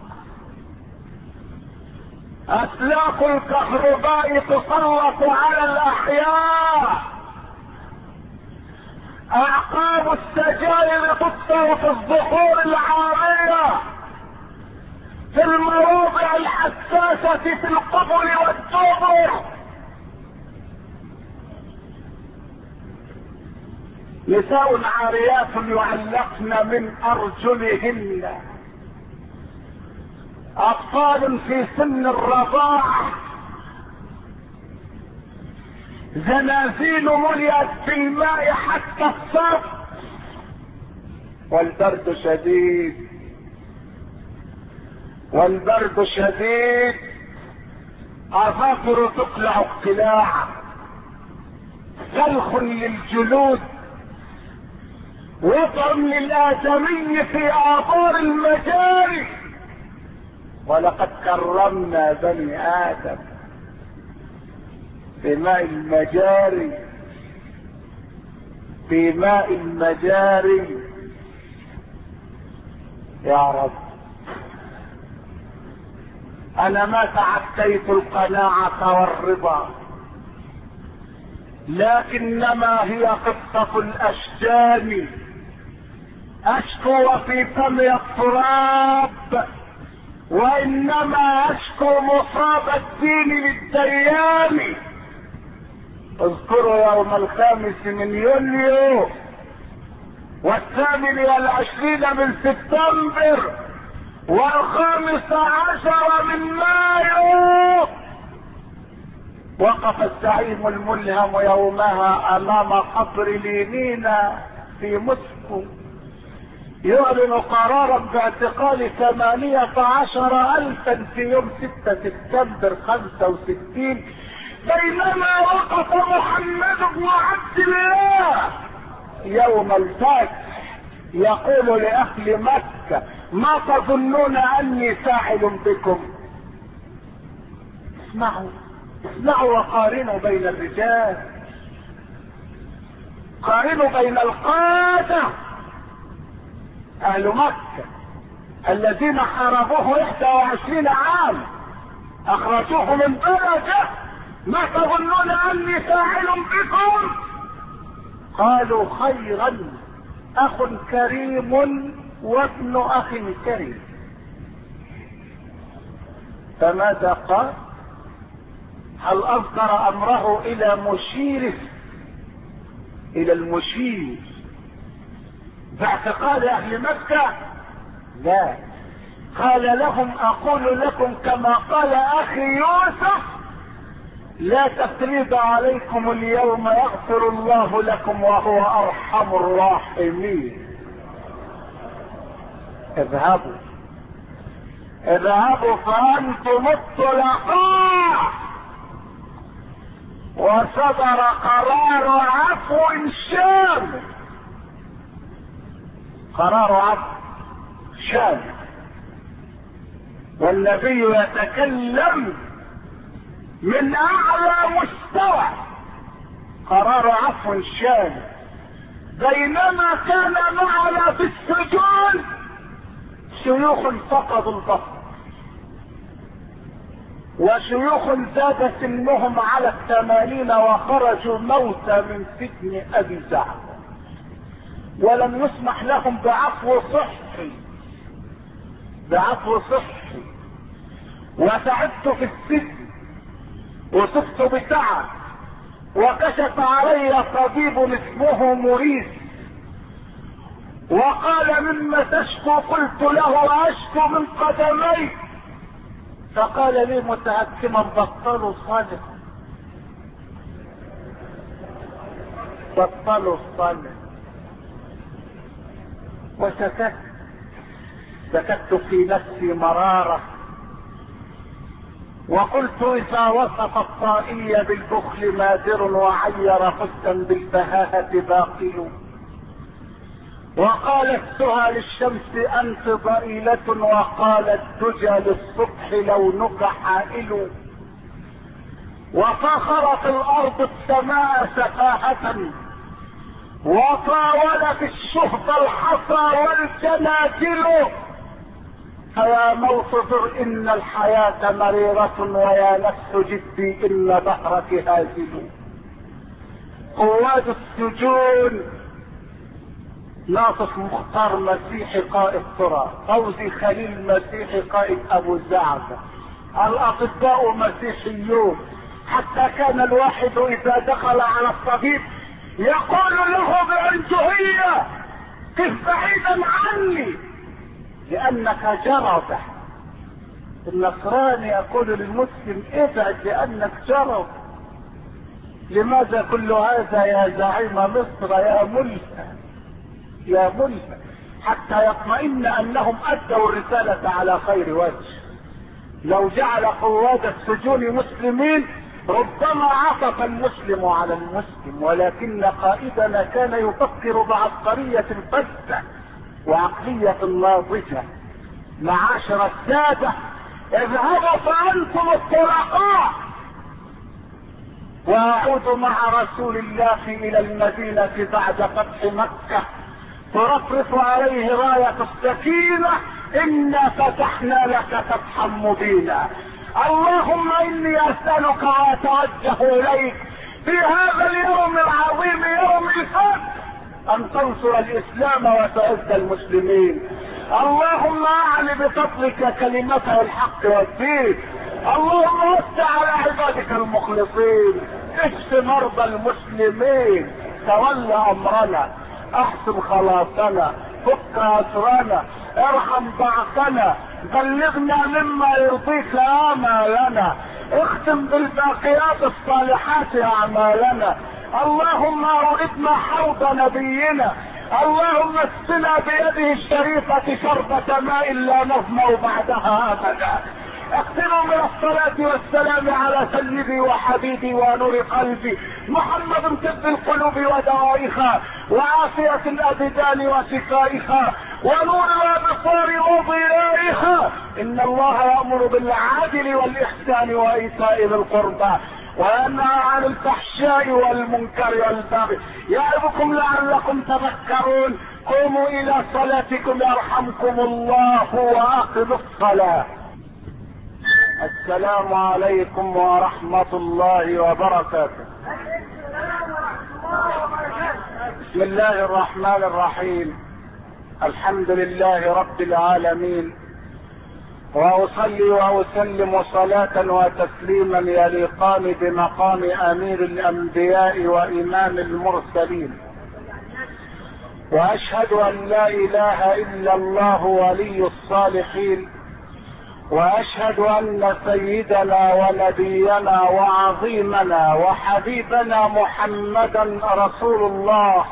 اسلاك الكهرباء تسلط على الاحياء، اعقاب السجائر تطفئ في الظهور العارية، في المواضع الحساسة في القبل والدبر. نساء عاريات يعلقن من ارجلهن اطفال في سن الرضاعة، زنازين مليت بالماء حتى الصف، والبرد شديد والبرد شديد، اظافر تقلع اقتلاع، سلخ للجلود، وضع للآدمي في آثار المجاري. ولقد كرمنا بني آدم في ماء المجاري، في ماء المجاري. يا رب، انا ما تعديت القناعة والرضا، لكنما هي قصة الاشجان، اشكو وفي فمي التراب، وانما اشكو مصاب الدين للديان. اذكروا يوم الخامس من يوليو والثامن والعشرين من سبتمبر والخامس عشر من مايو، وقف الزعيم الملهم يومها امام قصر لينينا في موسكو يعلن قرارا باعتقال ثمانية عشر الفا في يوم ستة سبتمبر خمسة وستين، بينما وقف محمد بن عبد الله يوم الفتح يقول لاهل مكة: ما تظنون اني فاعل بكم؟ اسمعوا اسمعوا وقارنوا بين الرجال، قارنوا بين القادة اهل مكة الذين حاربوه واحد وعشرين عام، اخرجوه من بلده. ما تظنون اني فاعل بكم؟ قالوا: خيرا، اخ كريم وابن اخ كريم. فماذا قال؟ هل اصدر امره الى مشيره، الى المشير باعتقاد اهل مكة؟ لا، قال لهم: اقول لكم كما قال اخي يوسف: لا تثريب عليكم اليوم، يغفر الله لكم وهو ارحم الراحمين. اذهبوا اذهبوا فانتم الطلقاء. وصدر قرار عفو شامل، قرار عفو شامل، والنبي يتكلم من اعلى مستوى، قرار عفو شامل. بينما كان معنا في السجون شيوخ فقدوا البصر، وشيوخ زاد سنهم على الثمانين وخرجوا موتى من سجن ابي جعفر، ولم يسمح لهم بعفو صحي بعفو صحي. وتعبت في السجن وصفت بتعب، وكشف علي طبيب اسمه موريس وقال: مما تشكو؟ قلت له: اشكو من قدمي. فقال لي متهكما: بطلوا الصلاة، بطلوا الصلاة. وسكت سكت في نفسي مرارة، وقلت: اذا وصف الطائي بالبخل مادر، وعير فسا بالبهاءة باقل. وقال السهى للشمس: انت ضئيلة، وقال الدجى للصبح: لونك حائل. وفاخرت الارض السماء سفاهة، وطاولت الشهب الحصى والجنادل. فيا موت ذر ان الحياة مريرة، ويا نفس جدي ان بحرك هازل. قواد السجون: ناصف مختار مسيحي قائد ترى، فوزي خليل مسيحي قائد ابو زعفة، الاطباء مسيحيون، حتى كان الواحد اذا دخل على الطبيب يقول له بعنجهية: كف بعيدا عني لانك جرده. النصراني يقول للمسلم ابعد لانك جرب. لماذا كل هذا يا زعيم مصر يا ملك يا ملك؟ حتى يطمئن انهم ادوا الرسالة على خير وجه. لو جعل قواد السجون مسلمين ربما عطف المسلم على المسلم، ولكن قائدنا كان يفكر بعبقرية فتة وعقلية ناضجة. معاشر السادة، اذهبوا فانتم الطلقاء، واعود مع رسول الله الى المدينة بعد فتح مكة ترفرف عليه راية السكينة: انا فتحنا لك فتحا مبينا. اللهم اني اسألك واتوجه اليك في هذا اليوم العظيم يوم الفتح ان تنصر الاسلام وتعز المسلمين. اللهم اعل بفضلك كلمته الحق والدين. اللهم وسع على عبادك المخلصين. اشف مرضى المسلمين. تولى امرنا، احسن خلاصنا، فك اسرنا، ارحم ضعفنا، بلغنا مما يرضيك امالنا، اختم بالباقيات الصالحات اعمالنا. اللهم اوردنا حوض نبينا. اللهم اسقنا بيده الشريفة شربة ماء لا نظمأ بعدها ابدا. اختموا من الصلاة والسلام على سيدي وحبيبي ونور قلبي محمد طب القلوب ودوائها وعافية الابدان وشفائها ونور الابصار وضيائها. ان الله يأمر بالعدل والاحسان وايتاء ذي القربى وينهى عن الفحشاء والمنكر والبغي يعظكم لعلكم تذكرون. قوموا الى صلاتكم يرحمكم الله واقموا الصلاة. السلام عليكم ورحمة الله وبركاته. بسم الله الرحمن الرحيم. الحمد لله رب العالمين، واصلي واسلم صلاة وتسليما يليقان بمقام امير الانبياء وامام المرسلين، واشهد ان لا اله الا الله ولي الصالحين، واشهد ان سيدنا ونبينا وعظيمنا وحبيبنا محمدا رسول الله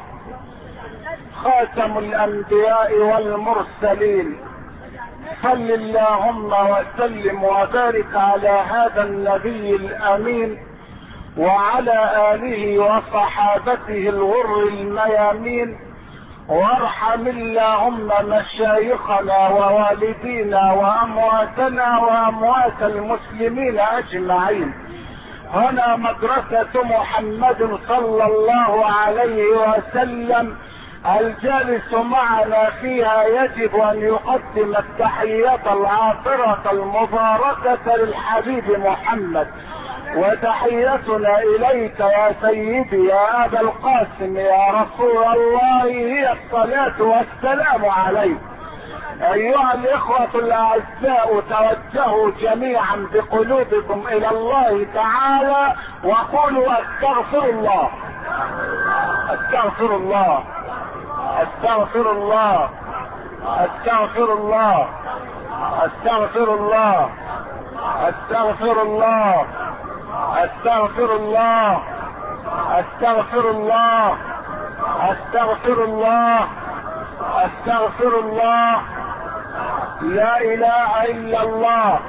خاتم الانبياء والمرسلين. صل اللهم وسلم وبارك على هذا النبي الامين وعلى اله وصحابته الغر الميامين، وارحم اللهم مشايخنا ووالدينا وامواتنا واموات المسلمين اجمعين. هنا مدرسة محمد صلى الله عليه وسلم، الجالس معنا فيها يجب ان يقدم التحيات العاطرة المباركة للحبيب محمد، وتحيتنا اليك يا سيدي يا ابا القاسم يا رسول الله هي الصلاة والسلام عليك. ايها الاخوة الاعزاء، توجهوا جميعا بقلوبكم الى الله تعالى وقولوا استغفر الله استغفر الله استغفر الله استغفر الله استغفر الله استغفر الله استغفر الله استغفر الله استغفر الله استغفر الله. لا اله الا الله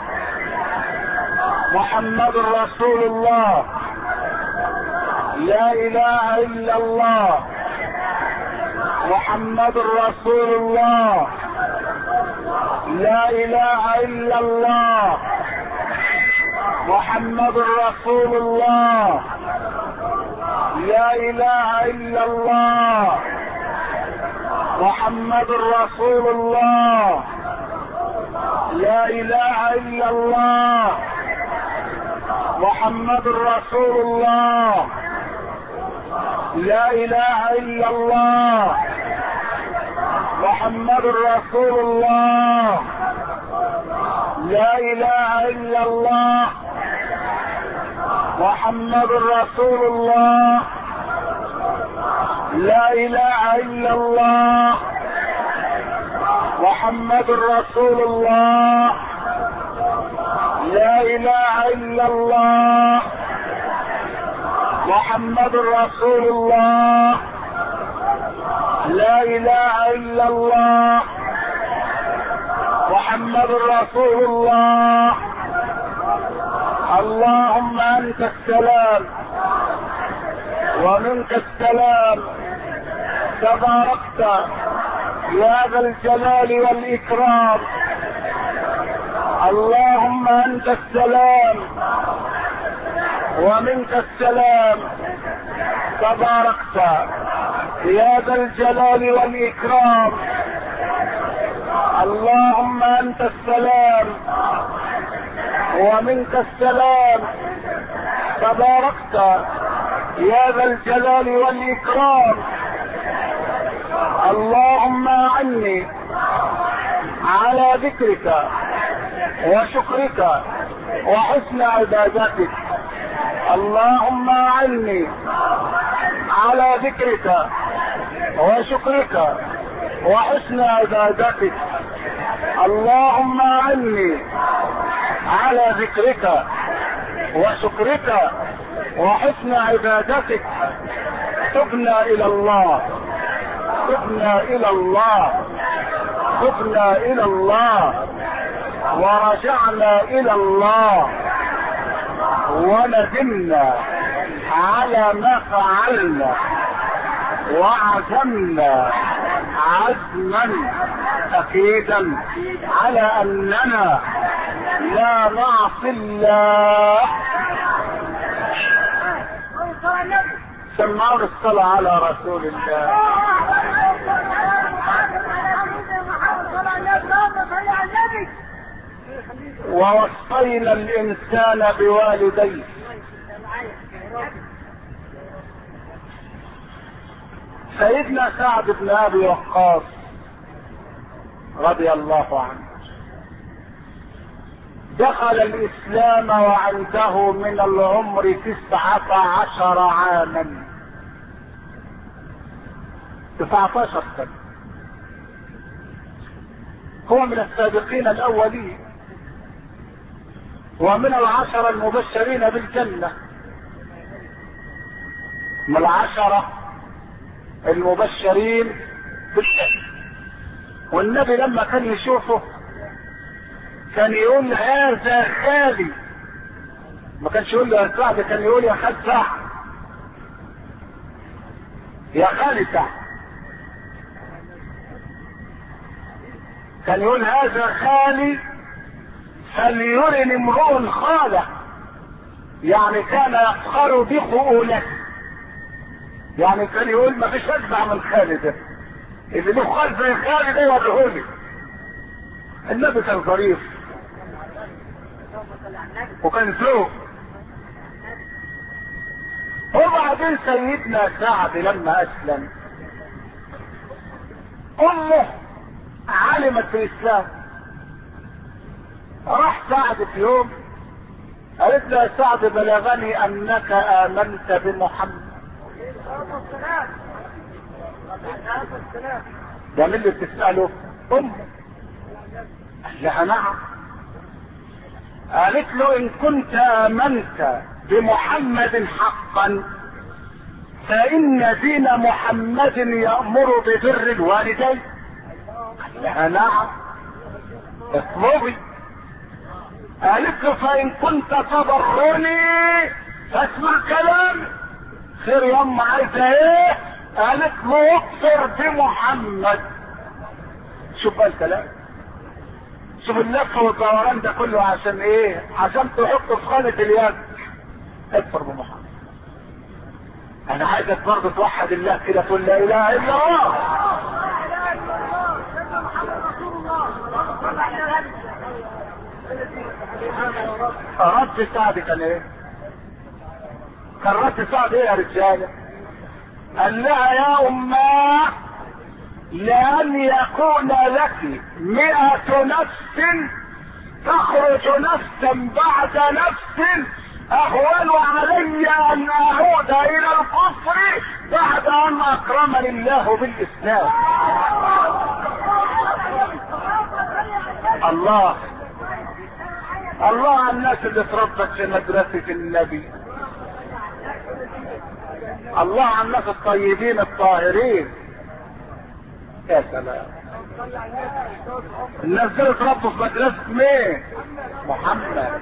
محمد رسول الله. لا اله الا الله محمد رسول الله. لا اله الا الله محمد رسول الله. لا اله الا الله محمد رسول الله. لا اله الا الله محمد رسول الله. لا اله الا الله محمد رسول الله. لا اله الا الله محمد رسول الله. لا اله الا الله محمد رسول الله. لا اله الا الله محمد رسول الله. لا اله الا الله محمد رسول الله. اللهم انت السلام ومنك السلام، تباركت يا ذا الجلال والاكرام. اللهم انت السلام ومنك السلام، تباركت يا ذا الجلال والاكرام. اللهم انت السلام ومنك السلام، تباركت يا ذا الجلال والاكرام. اللهم اعني على ذكرك وشكرك وحسن عبادتك. اللهم اعني على ذكرك وشكرك وحسن عبادتك. اللهم اعني على ذكرك وشكرك وحسن عبادتك. تبنا الى الله، تبنا الى الله، تبنا الى الله، ورجعنا الى الله، وندمنا على ما فعلنا، وعزمنا عزما اكيدا على اننا لا نعصي الله. سمعوا الصلاة على رسول الله. ووصينا الانسان بوالديه. سيدنا سعد بن ابي وقاص رضي الله عنه دخل الاسلام وعنده من العمر تسعة عشر عاما، تسعة عشر سنة. هو من السابقين الاولين ومن العشرة المبشرين بالجنة، من العشرة المبشرين بالجنة. والنبي لما كان يشوفه كان يقول هذا خالي، ما كانش يقول له يا سعد، كان يقول يا خال سعد، يا خالي سعد. كان يقول هذا خالي فليرني امرؤ خاله، يعني كان يفخر بخؤولته. يعني كان يقول ما فيش اجدع من خالي ده، اللي له خال زي خالي ده يوريهولي. النبي كان ظريف وكان ذوق. وبعدين سيدنا سعد لما اسلم امه علمت في الاسلام، راح سعد في يوم قالت له يا سعد بلغني انك امنت بمحمد. ده مين اللي بتسأله؟ امه. قال لها نعم. قالت له ان كنت امنت بمحمد حقا فان دين محمد يأمر ببر الوالدين. قال لها نعم اطلبي. قالت له فان كنت تبرني فاسمع كلامي. خير يا ام عايزه ايه؟ قالت له اكثر بمحمد. شوف بقى الكلام، شوف اللف والدوران ده كله عشان ايه؟ عشان تحط في خانة اليد اكثر بمحمد. انا عايزك برضه توحد الله كده، تقول لا اله الا الله. رد سعد كان ايه؟ كان رد سعد ايه يا رجاله؟ قال لها يا اماه لأن يكون لك مئة نفس تخرج نفسا بعد نفس اهون علي ان اعود الى الكفر بعد ان اكرمني الله بالاسلام. الله. الله على الناس اللي اتربت في مدرسة النبي، الله على الناس الطيبين الطاهرين. يا سلام، الناس دول اتربوا في مدرسة مين؟ محمد،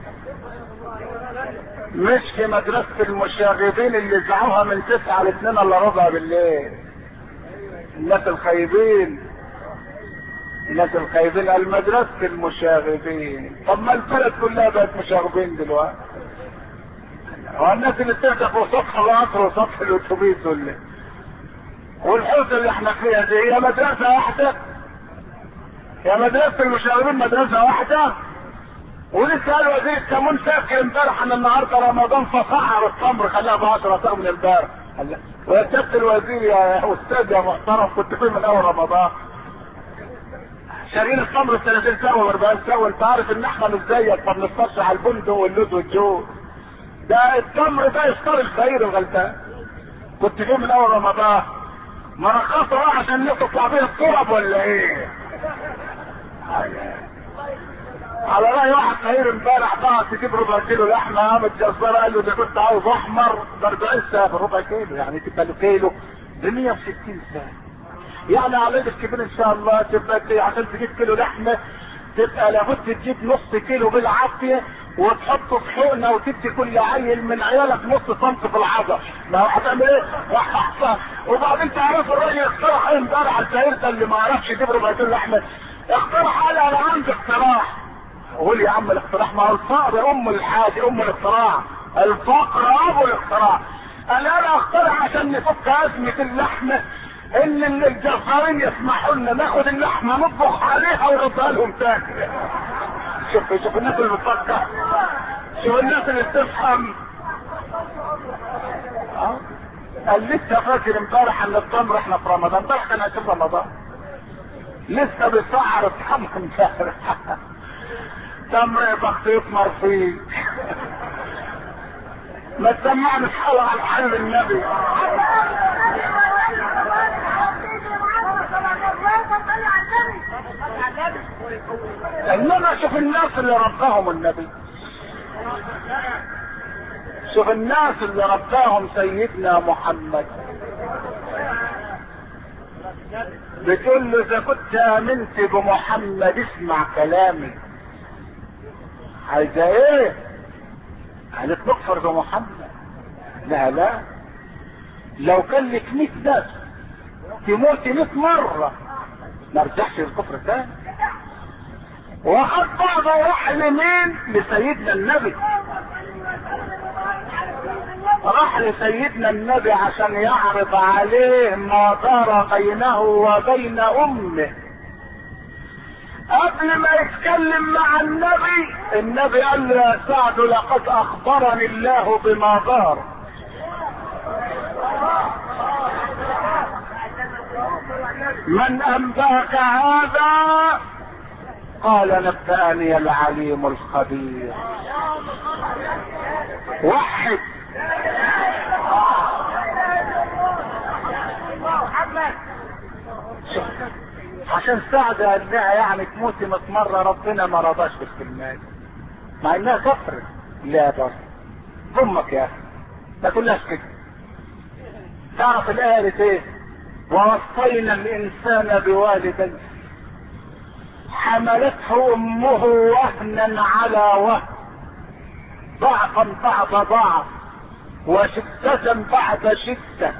مش في مدرسة المشاغبين اللي زعوها من تسعة لاثنين الا ربع بالليل. الناس الخايبين، الناس الخايبين المدرسة المشاغبين. طب ما البلد كلها بقت مشاغبين دلوقتي. هو الناس اللي بتركب فوق سطح القطر وسطح الاتوبيس ولا والحوزه اللي احنا فيها دي هي مدرسه واحده؟ يا مدرسه المشاغبين مدرسه واحده؟ ولسه قال وزير التموين فاكر امبارح ان النهارده رمضان فسعر التمر خلاها ب عشرة صاغ من امبارح. ويا سياده الوزير يا استاذ يا محترم، كنت فين من اول رمضان؟ شارين التمر ثلاثين سنه واربعين سنه، انت عارف ان احنا مش زيك ما بنفطرش على البندق واللوز والجوز. ده التمر ده يفطر الفقير الغلبان. كنت فين من اول رمضان؟ ما رخصوا بقى عشان الناس تطلع بيها التراب ولا ايه؟ على راي واحد فقير امبارح بقى تجيب ربع كيلو لحمه، قام الجزار قال له ده كنت عاوز احمر ب أربعين سنه بربع كيلو، يعني تبقى له كيلو ب مية وستين سنه. يعني على العيد الكبير ان شاء الله تبقى عشان تجيب كيلو لحمه تبقى لابد تجيب نص كيلو بالعافيه وتحطه في حقنه وتدي كل عيل من عيالك نص سنتي في العضل. ما هو هتعمل ايه؟ وبعدين تعرف الراجل اقترح ايه امبارح الفقير ده اللي ما عرفش يجيب ربع كيلو لحمه؟ اقترح قال انا عندي اقتراح. قول يا عم الاقتراح، ما هو الفقر ام الحاجه، ام الاختراع، الفقر ابو الاختراع. قال انا اقترح عشان نفك ازمه اللحمه ان الجزارين يسمحوا لنا ناخد اللحمه نطبخ عليها ونردها لهم تاني. شوف شوف الناس اللي بتفكر، شوف الناس اللي بتفهم. اه قال لسه فاكر امبارح ان التمر احنا في رمضان، امبارح كان عشرين رمضان لسه بيسعر التمر امبارح. تمر بخطيط مرفيق. ما تسمعني في حلقه على حل النبي. انما شوف الناس اللي رباهم النبي، شوف الناس اللي رباهم سيدنا محمد. بتقول له اذا كنت امنت بمحمد اسمع كلامي. عايزه ايه؟ قالت نكفر بمحمد. لا لا، لو كان لك مية ناس تموت مية مرة ما رجعش الكفر تاني. وقد بعض راح لمين؟ لسيدنا النبي. راح لسيدنا النبي عشان يعرض عليه ما دار بينه وبين امه. قبل ما يتكلم مع النبي، النبي قال له يا سعد لقد اخبرني الله بما دار. من انباك هذا؟ قال نبأني العليم الخبير. وحد عشان سعد قال لها يعني تموتي مية مرة ربنا ما رضاش بالكلمات مع انها كفرت. لا بس ضمك يا اخي ما تقولهاش كده. تعرف الآية ايه؟ ووصينا الانسان بوالديه حملته امه وهنا على وهن ضعفا بعد ضعف وشدة بعد شدة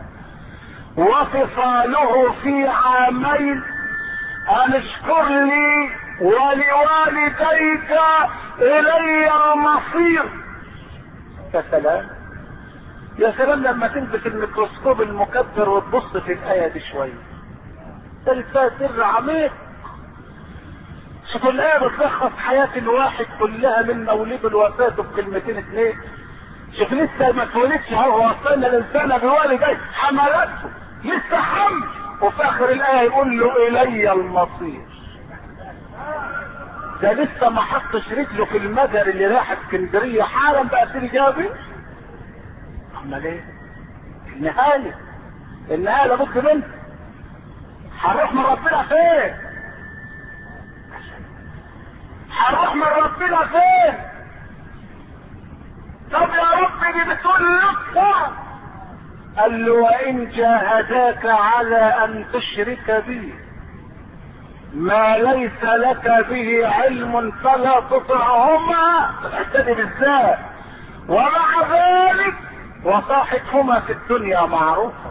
وفصاله في عامين ان اشكر لي ولوالديك الي المصير. يا سلام يا سلام لما تلبس الميكروسكوب المكبر وتبص في الآية دي شوية تلقى سر عميق. شوف الآية بتلخص حياة الواحد كلها من مولد الوفاة بكلمتين اثنين. شوف لسه ما اتولدش هو وصلنا الانسان بوالديه حملته لسه حمل، وفي اخر الآية يقول له الي المصير. ده لسه ما حطش رجله في المجر اللي راح اسكندرية حالا بقى تيجي جابي. امال ايه؟ النهاية النهاية لابد منه. هنروح من ربنا فين؟ هروح من ربنا فين؟ طب يا رب دي بتقول لك. قال له وان جاهداك على ان تشرك بي ما ليس لك به علم فلا تطعهما. اعتدي بالذات. ومع ذلك وصاحبهما في الدنيا معروفة.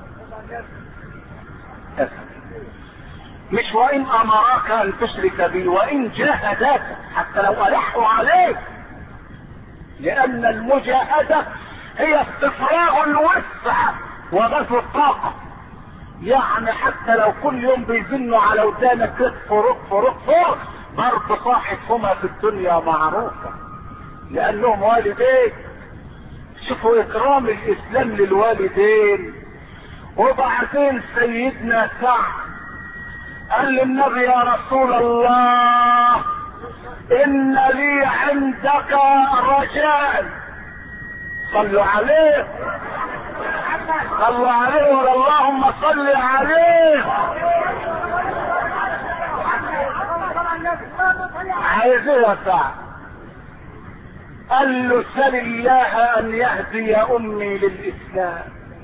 مش وان امراك ان تشرك بي، وان جاهداك، حتى لو الحوا عليك، لان المجاهدة هي استفراغ الوسع وبث الطاقة. يعني حتى لو كل يوم بيزنوا على ودانك رق رق رق برضه صاحبهما في الدنيا معروفة لانهم والدين. شوفوا اكرام الاسلام للوالدين. وبعدين سيدنا سعد قال للنبي يا رسول الله ان لي عندك رجاء. صلوا عليه صلوا عليه اللهم صل عليه. عايز ايه يا سعد؟ قال له سل الله ان يهدي امي للاسلام.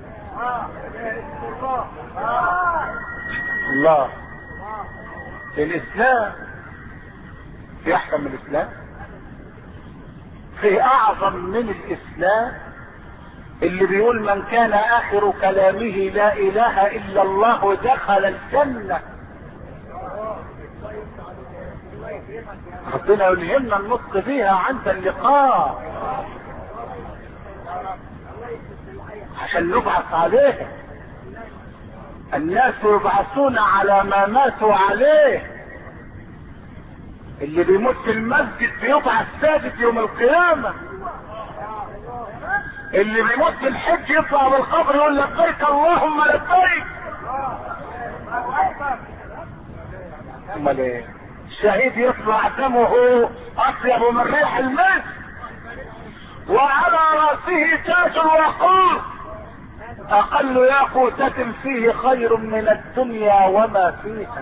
الله الاسلام في احسن من الاسلام؟ في اعظم من الاسلام اللي بيقول من كان اخر كلامه لا اله الا الله دخل الجنة. ربنا يلهمنا النطق فيها عند اللقاء عشان نبعث عليه. الناس يبعثون على ما ماتوا عليه. اللي بيموت في المسجد بيبعث ساجد يوم القيامة. اللي بيموت في الحج يطلع بالقبر يقول لبيك اللهم لبيك. امال ايه؟ الشهيد يطلع دمه اطيب من ريح المسك وعلى راسه تاج الوقار اقل ياقوتة فيه خير من الدنيا وما فيها.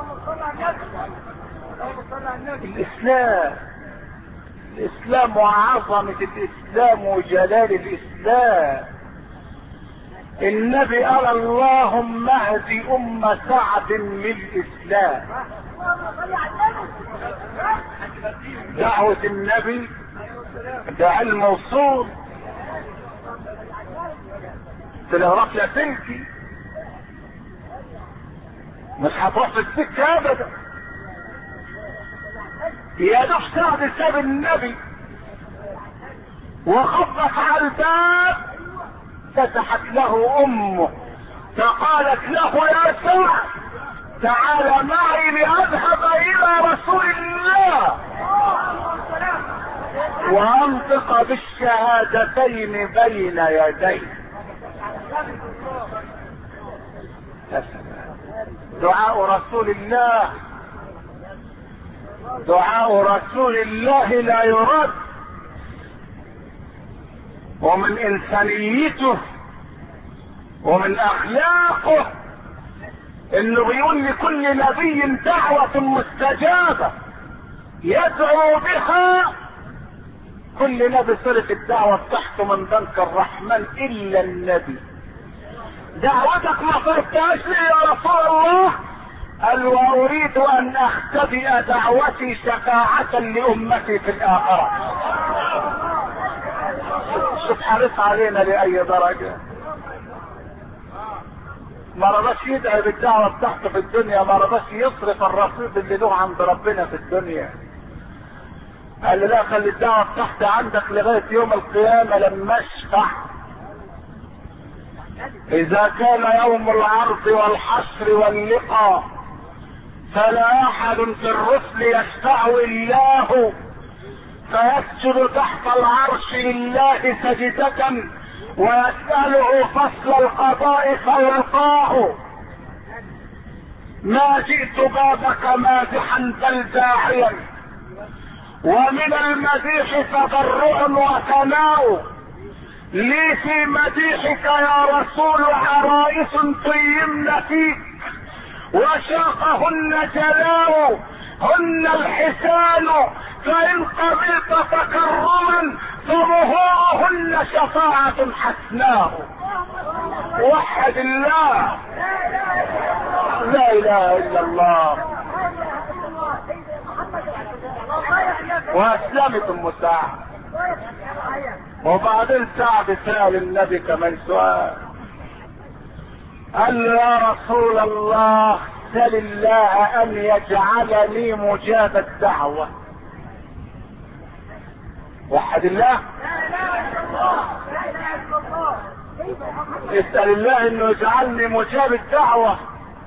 الاسلام الاسلام وعظمة الاسلام وجلال الاسلام. النبي قال اللهم اهد ام سعد للاسلام. دعوة النبي ده علم وصول. تلغرف لا تلكي مش هتروح في السكة ابدا. يا دوب سعد ساب النبي وخبط على الباب فتحت له امه فقالت له يا سعد تعال معي لأذهب إلى رسول الله وأنطق بالشهادتين بين يديه. دعاء رسول الله دعاء رسول الله لا يرد. ومن إنسانيته ومن أخلاقه انه بيقول لكل نبي دعوة مستجابة يدعو بها. كل نبي صرت الدعوة بتاعته من بنك الرحمن الا النبي. دعوتك ما صرفتهاش لي يا رسول الله؟ قال واريد ان اختبئ دعوتي شفاعة لامتي في الاخرة. شوف حريص علينا لاي درجة. ما رضاش يدعي بالدعوة بتاعته في الدنيا، ما رضاش يصرف الرصيد اللي له عند ربنا في الدنيا. قال له لا خلي الدعوة بتاعتي عندك لغاية يوم القيامة لما اشفع. اذا كان يوم العرض والحشر واللقاء فلا احد في الرسل يشفع الله فيسجد تحت العرش لله سجدة ويسأله فصل القضاء فيلقاه. ما جئت بابك مادحا بل داعيا ومن المديح تضرع وثناء لي في مديحك يا رسول عرائس طيمن فيك وشاقهن جلاء هن الحسان، فإن قبلت تكرما فظهورهن شفاعة حسناء. وحد الله، لا اله الا الله. واسلمت ام سعد. وبعدين سعد سأل النبي كمان سؤال، قال له يا رسول الله سل الله ان يجعل لي مجاب الدعوة. وحد الله، اسأل الله انه يجعلني مجاب الدعوة.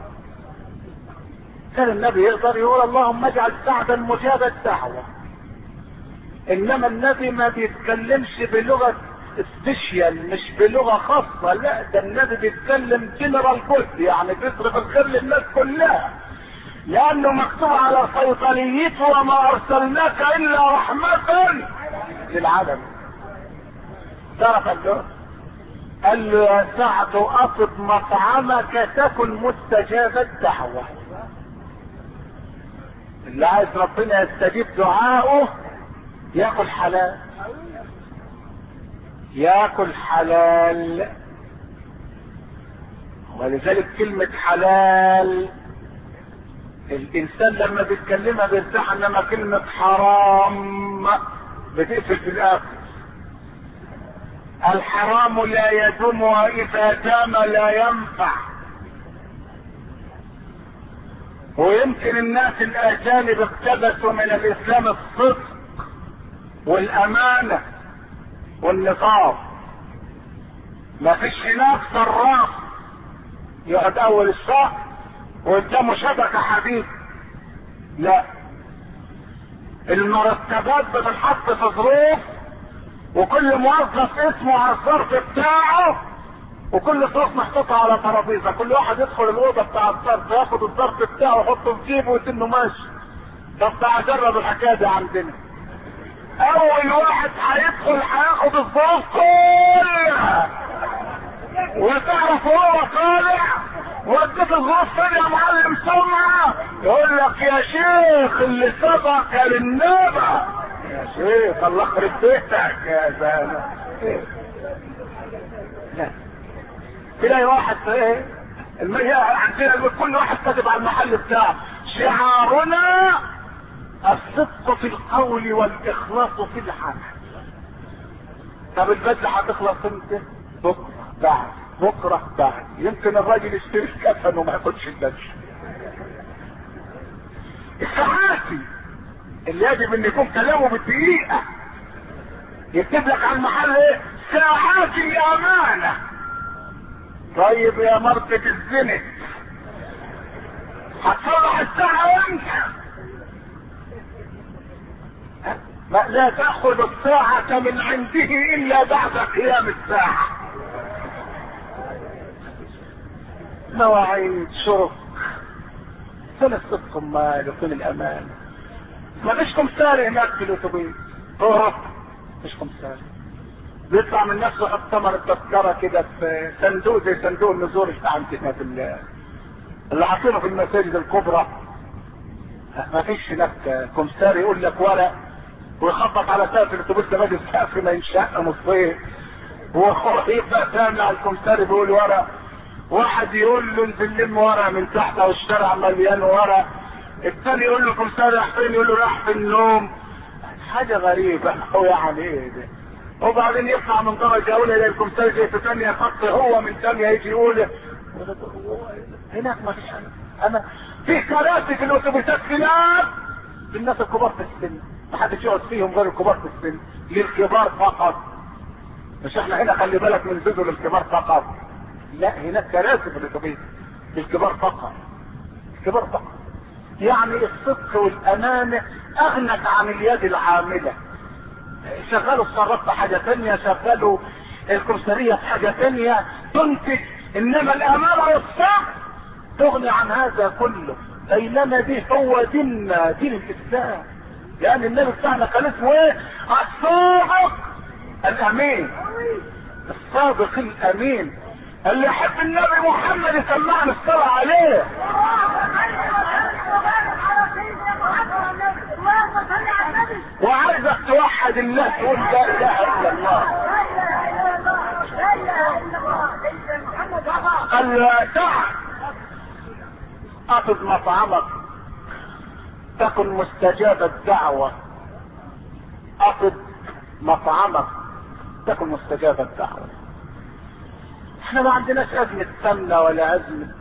كان النبي يقدر يقول اللهم اجعل سعدا مجاب الدعوة، انما النبي ما بيتكلمش بلغة سبيشيال، مش بلغة خاصة، لا ده النبي بيتكلم جنرال كود، يعني بيصرف الخير للناس كلها، لانه مكتوب على صيدليته وما ارسلناك الا رحمة للعالم. تعرف له قال له يا سعد اطب مطعمك تكن مستجاب الدعوة. اللي عايز ربنا يستجيب دعاؤه ياكل حلال، ياكل حلال. ولذلك كلمة حلال الانسان لما بيتكلمها بيرتاح، انما كلمة حرام بتقفل في الاخر. الحرام لا يدوم واذا دام لا ينفع. ويمكن الناس الاجانب اقتبسوا من الاسلام الصدق والامانة والنصاب. ما فيش هناك صراف يقعد اول الشهر وقدامه شبكة حديد، لا، المرتبات بتتحط في ظروف، وكل موظف اسمه على الظرف بتاعه، وكل ظروف محطوطة على ترابيزة، كل واحد يدخل الاوضة بتاع الظرف ياخد الظرف بتاعه ويحطه في جيبه ويتنه ماشي. طب تعال جرب الحكاية دي عندنا. اول واحد هيدخل هياخد الظروف كلها، وتعرف هو طالع وديت الظروف فين يا معلم سمعة، يقول لك يا شيخ اللي سبق للنبع. يا شيخ الله يخرب بيتك يا زلمه. تلاقي واحد في ايه المياه عندنا كل واحد كاتب على المحل بتاعه شعارنا الصدق في القول والاخلاص في العمل. طب البدله هتخلص امتى؟ بكره بعد بكره بعد يمكن الراجل يشتري الكفن وما ياخدش البدله. الصحافي اللي يجب ان يكون كلامه بالدقيقه يكتب لك على المحل ايه؟ ساعات الامانه. طيب يا مرتة الزنت هتصلح الساعه امتى؟ لا تأخذ الساعة من عنده إلا بعد قيام الساعة. مواعيد شرف فين الصدق مال وفين الأمان؟ ما فيش كمساري هناك في الأتوبيس، هو مش كمساري بيطلع من نفسه يحط ثمن التذكرة كده في صندوق زي صندوق النزول بتاع عندنا في اللي حاطينه في المساجد الكبرى. ما فيش هناك كمساري يقول لك ورق ويخبط على سقف الاتوبيس ده باجي السقف ما ينشق نصين، ويبقى ثاني على الكمساري بيقول ورق، واحد يقول له انزل لم ورق من تحت او الشارع مليان ورق، الثاني يقول له كمساري راح فين؟ يقول له راح في النوم. حاجه غريبه هو يعني ايه ده؟ وبعدين يطلع من درجه اولى الى الكمساري زي في ثانيه خط هو من ثانيه يجي يقول هناك ما فيش. انا في كراسي في الاتوبيسات هناك للناس الكبار في السن، ما حدش يقعد فيهم غير الكبار في السن، للكبار فقط. مش احنا هنا خلي بالك من زيدوا للكبار فقط، لا هناك كراسي في الاتوبيس للكبار فقط، الكبار فقط. يعني الصدق والامانه اغنت عن اليد العامله. شغلوا الصراف في حاجه ثانيه، شغلوا الكمساريه في حاجه ثانيه تنتج، انما الامانه والصدق تغني عن هذا كله. بينما دي هو ديننا، دين الاسلام، لان النبي بتاعنا كان اسمه ايه؟ الصادق الامين. الصادق الامين. اللي يحب النبي محمد يسمعني الصلاة عليه. وعايزك توحد الله تقول لا اله الا الله. قال تعال اخذ مطعمك تكن مستجاب الدعوة. اخذ مطعمك تكن مستجاب الدعوة. احنا ما عندناش ازمة سمنة ولا ازمة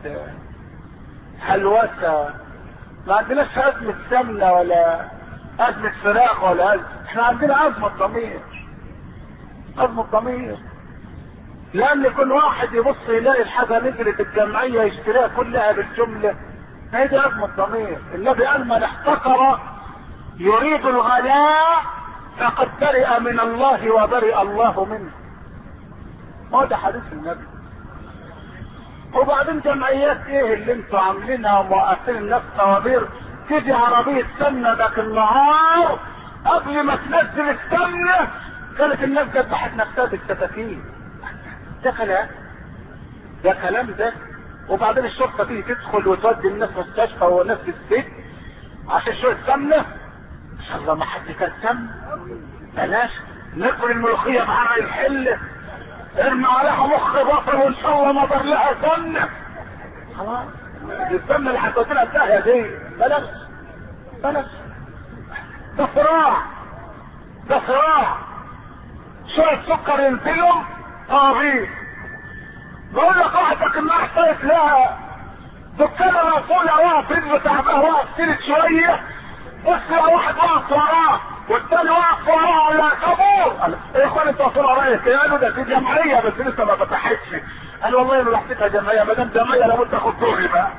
هلوسة، ما عندناش ازمة سمنة ولا ازمة فراخ ولا أزمة. احنا عندنا ازمة ضمير، ازمة ضمير. لان كل واحد يبص يلاقي الحاجة نزلت الجمعية يشتريها كلها بالجملة، هي دي ازمة ضمير. النبي قال من احتقر يريد الغلاء فقد برئ من الله وبرئ الله منه. ما ده حديث النبي. وبعدين جمعيات ايه اللي انتوا عاملينها وموقفين الناس طوابير؟ تيجي عربية سمنة ذاك النهار قبل ما تنزل السمنة كانت الناس ذبحت نفسها بالسكاكين. ده كلام، ده كلام ده. وبعدين الشرطة تيجي تدخل وتودي الناس مستشفى والناس في السجن عشان شوية سمنة. ان شاء الله ما حد كان سمنة. بلاش ناكل الملوخية بعرق الحلة، ارمي عليها مخ بطل وان شاء الله ما ضر لها سمنة. خلاص السمنة اللي هتودينا الداهية دي بلاش بلاش. ده صراع، ده صراع. شوية سكر ينزلهم طاغيت. بقول لك واحدك انها احتاجت لها دكان الرسول واقف رجله تعبان واقف سيرت شوية، بص يا واحد واقف وراه والتاني واقف وراه على كابور. قال ايه يا اخوان انتوا واقفين ورايا؟ قالوا ده في جمعية بس لسه ما فتحتش. قال والله ما حسيتها جمعية، ما دام جمعية لابد اخد دوري بقى.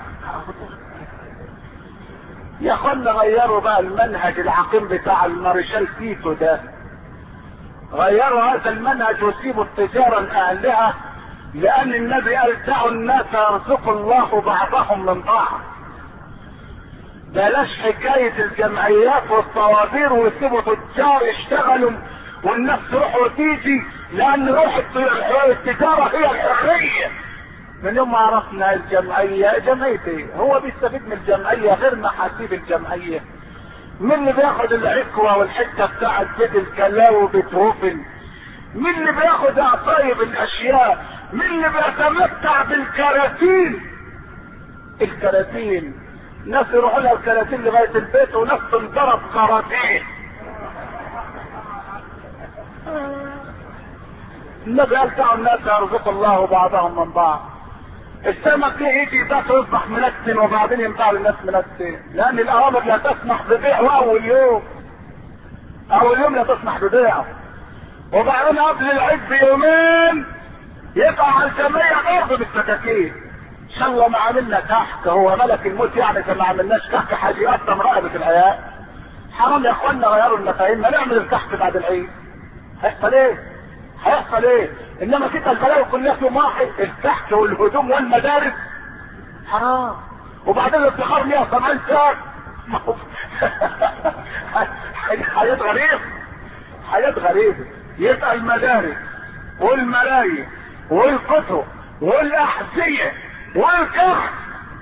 يا اخوانا غيروا بقى المنهج العقيم بتاع المارشال تيتو ده، غيروا هذا المنهج وسيبوا التجارة لأهلها، لأن النبي قال دعوا الناس يرزق الله بعضهم من بعض. بلاش حكاية الجمعيات والطوابير ويسيبوا تجار يشتغلوا والناس تروح وتيجي، لأن روح التجارة هي الحرية. من يوم ما عرفنا الجمعية، جمعية ايه؟ هو بيستفيد من الجمعية غير محاسيب الجمعية. مين اللي بياخد العكوة والحتة بتاعت بيت الكلاوي وبيتهوفن؟ مين اللي بياخد عصايب الاشياء؟ مين اللي بيتمتع بالكراتين؟ الكراتين ناس يروحوا لها الكراتين لغاية البيت وناس تنضرب كراتين. النبي قال تعالوا الناس يرزق الله بعضهم من بعض. السمك يجي يبقى يصبح منتن وبعدين ينفع للناس منتن، لان الاوامر لا تسمح ببيعه اول يوم، اول يوم لا تسمح ببيعه. وبعدين قبل العيد بيومين يقع على الجمعية برضه بالسكاكين. ان شاء الله ما عملنا كحك، هو ملك الموت يعني اذا ما عملناش كحك حاجه يقطم رقبه العيال. حرام يا اخوانا غيروا المفاهيم، ما نعمل الكحك بعد العيد. هيحصل ايه؟ هيحصل ايه؟ انما كده البلاوي كلها في يوم واحد، الكحك والهدوم والمدارس حرام. وبعدين الافتخار ليها كمان ساعه. حاجات غريبه، حاجات غريبه. يبقى المدارس والملايين والكتب والاحذيه والكحك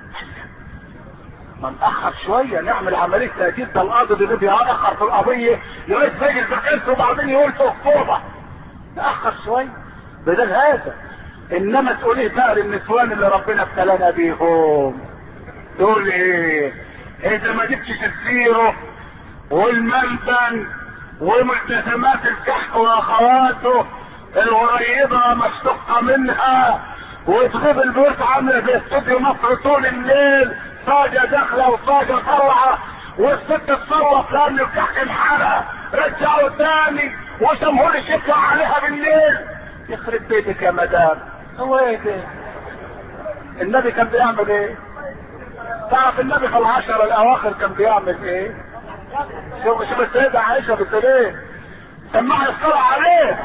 ما نأخر شوية نعمل عملية تأكيد. ده القاضي اللي بيأخر في القضية لغاية سجل بكنسه وبعدين يقول في أكتوبر. نأخر شوية بدل هذا. إنما تقول ايه بقى للنسوان اللي ربنا ابتلانا بيهم؟ تقول ايه؟ إذا ما جبتش السيرة والملبن وملتزمات الكحك وأخواته القريبة مشتقة منها وتغيب البيوت عاملة زي استوديو مصر طول الليل، صاجة داخلة وصاجة طلعة، والست تصرف لان الكحك انحرق رجعوا تاني وجمهور يشكوا عليها بالليل. يخرب بيتك يا مدام. هو ايه ده؟ النبي كان بيعمل ايه؟ تعرف النبي في العشر الاواخر كان بيعمل ايه؟ شوف شوف السيدة عائشة بتقول ايه؟ سمعها الصلاة عليه.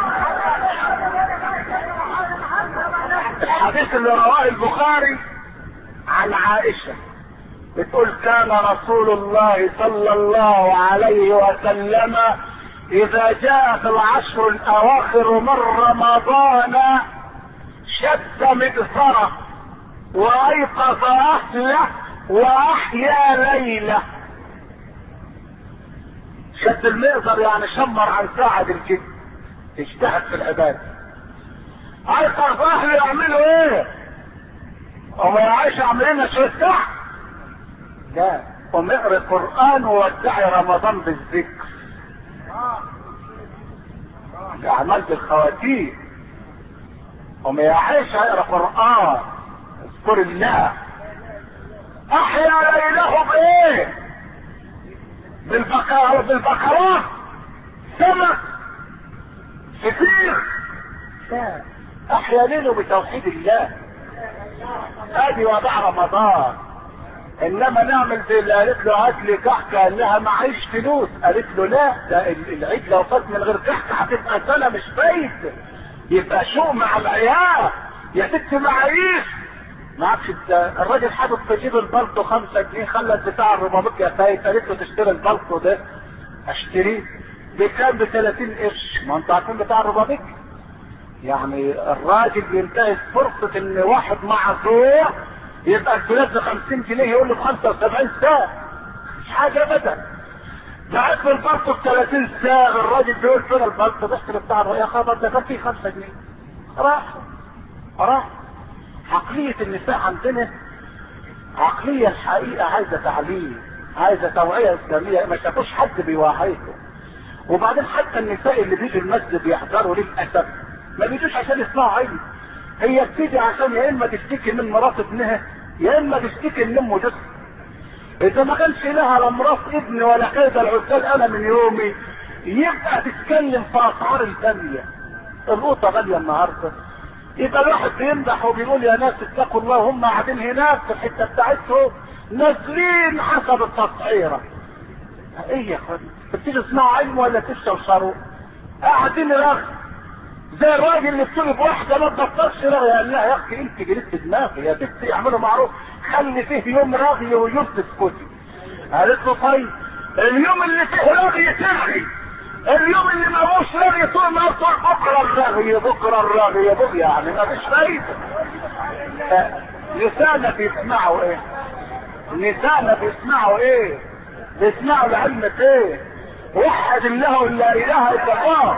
الحديث اللي رواه البخاري عن عائشة بتقول كان رسول الله صلى الله عليه وسلم اذا جاءت العشر الاواخر من رمضان شد مدفره وايقظ اهله واحيا ليله. شد المئزر يعني شمر عن ساعد الجد، اجتهد في العباده. ايقظ اهله يعملوا ايه؟ هم يا عائشه عاملين شويه ساعه؟ لا، قم اقرا القران وودعي رمضان بالذكر. اعمال بالخواتيم. قم يا عائشه اقرا قران، اذكر الله. احيا ليله بايه؟ بالبقرة بالبقرات، سمك، فطير. احيا ليله بتوحيد الله. ادي وضع رمضان. انما نعمل زي اللي قالت له هات لي كحكه، قال لها معيش فلوس، قالت له لا، ده العيد لو فات من غير كحكه هتبقى سنه مش فايت، يبقى شو مع العيال يا ست معيش. معكش الراجل حاطط في جيب البلطو خمسة جنيه، خلى بتاع الربابيك يا فايت، قالت له تشتري البلطو ده، اشتريه بكام؟ ب ثلاثين قرش. ما انتوا عارفين بتاع الربابيك يعني الراجل بينتهز فرصة ان واحد معذور يبقى الفلوس ب خمسين جنيه يقول له ب خمسة وسبعين ساعة، مش حاجة ابدا. بعت له البلطو ب ثلاثين ساعة، الراجل بيقول فين البلطو؟ بيشتري بتاع الربابيك، يا خبر ده كان فيه خمسة جنيه. راح راح. عقلية النساء عندنا عقلية الحقيقة عايزة تعليم، عايزة توعية اسلامية، ما شافوش حد بيوعيهم. وبعدين حتى النساء اللي بيجوا المسجد يحضروا للأسف ما بيجوش عشان يسمعوا علم، هي بتيجي عشان يا اما تشتكي من مرات ابنها يا اما تشتكي من امه جسم. اذا ما كانش لها لا مرات ابن ولا كيد العسال انا من يومي، يبقى تتكلم في اسعار الثانية. القوطة غالية النهارده، يبقى الواحد بيمدح وبيقول يا ناس اتقوا الله، هم قاعدين هناك في الحته بتاعتهم نازلين حسب التسعيره. ايه يا اخوان؟ بتيجي تسمعوا علم ولا تشربوا شراب؟ قاعدين رغي زي الراجل اللي بتقول بواحده ما تبطلش رغي، قال لها يا اختي انت جريت دماغي يا ستي، اعملوا معروف خلي فيه يوم رغي ويوم تسكتي. قالت له طيب اليوم اللي فيه رغي ترغي، اليوم اللي ما هوش رغي طول ما طول بكره الرغي بكره الرغي بكره، يعني ما فيش فايده. نسانا بيسمعوا ايه؟ نسانا بيسمعوا ايه؟ بيسمعوا لعلمة ايه؟ وحد الله لا اله الا الله.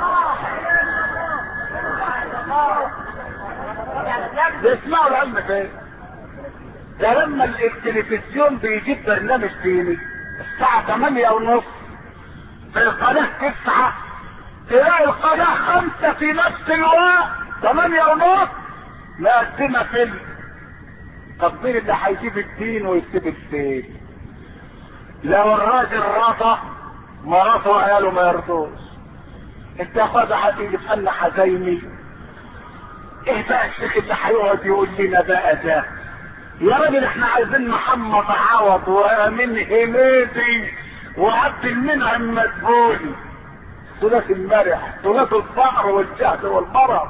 بيسمعوا لعلمة ايه؟ ده لما التلفزيون بيجيب برنامج ديني الساعة ثمانية ونص في القناة تسعة، تلاقي القناة خمسة في نفس الوقت ثمانية ونص مقدمة فيلم. طب مين اللي هيجيب الدين ويكتب الفيلم؟ لو الراجل رضى مراته وعياله ما يرضوش. انت يا اخويا هتيجي تفنى حزيني، ايه بقى الشيخ اللي هيقعد يقول لنا بقى ده؟ يا راجل احنا عايزين محمد عوض وامين حميدي وعبد المنعم مدبولي، ثلاث المرح، ثلاث الفقر والجهد والمرض.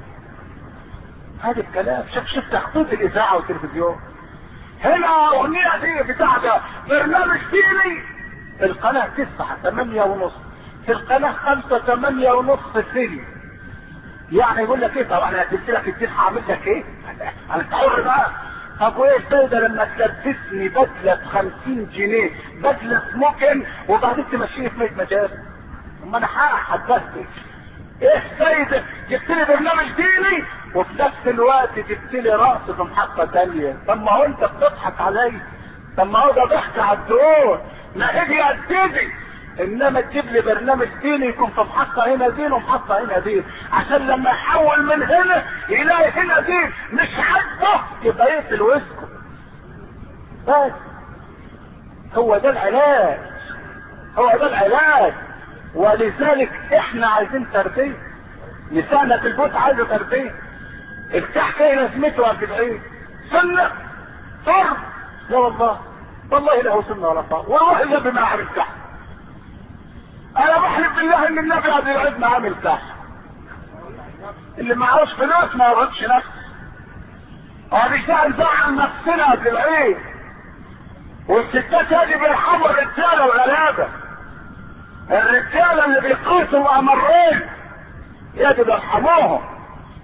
هذا الكلام شوف شوف تخطيط الاذاعه والتلفزيون. هنا اغنيه دي بتاع ده برنامج ديني في القناه تسعة ثمانية ونص، في القناه خمسة ثمانية ونص فيلم. يعني يقول لك ايه؟ طب انا هديت لك الدين هعمل لك ايه؟ انا حر بقى. طب وايه الفايده لما تلبسني بدله ب خمسين جنيه، بدله سموكن وبعدين تمشيني في مية مجال؟ اما انا هحبسك. ايه الفايده؟ جبت لي برنامج ديني وفي نفس الوقت جبت لي رقص في محطه ثانيه. طب ما هو انت بتضحك عليا، طب ما هو ده ضحك على الدور، ما اجي ابتدي. انما تجيب لي برنامج ديني يكون في محطه هنا دين ومحطه هنا دين، عشان لما يحول من هنا يلاقي هنا دين مش عاجبه يبقى يقفل ويسكت. بس هو ده العلاج، هو ده العلاج. ولذلك احنا عايزين تربيه. نسانا في البيت عايزه تربيه. الكحك ايه لازمته قد ايه؟ سنه طر؟ لا والله، والله له سنه ولا طر، والله النبي ما عامل كحك. انا بحلف بالله ان النبي قبل العيد ما عامل كحك. اللي معهوش فلوس ما يردش نفسه. وبالتالي نزعل نفسنا قبل العيد. والستات هذه بيرحموا الرجاله والغلابه. الرجاله اللي بيقيسوا الامرين يجب يرحموهم.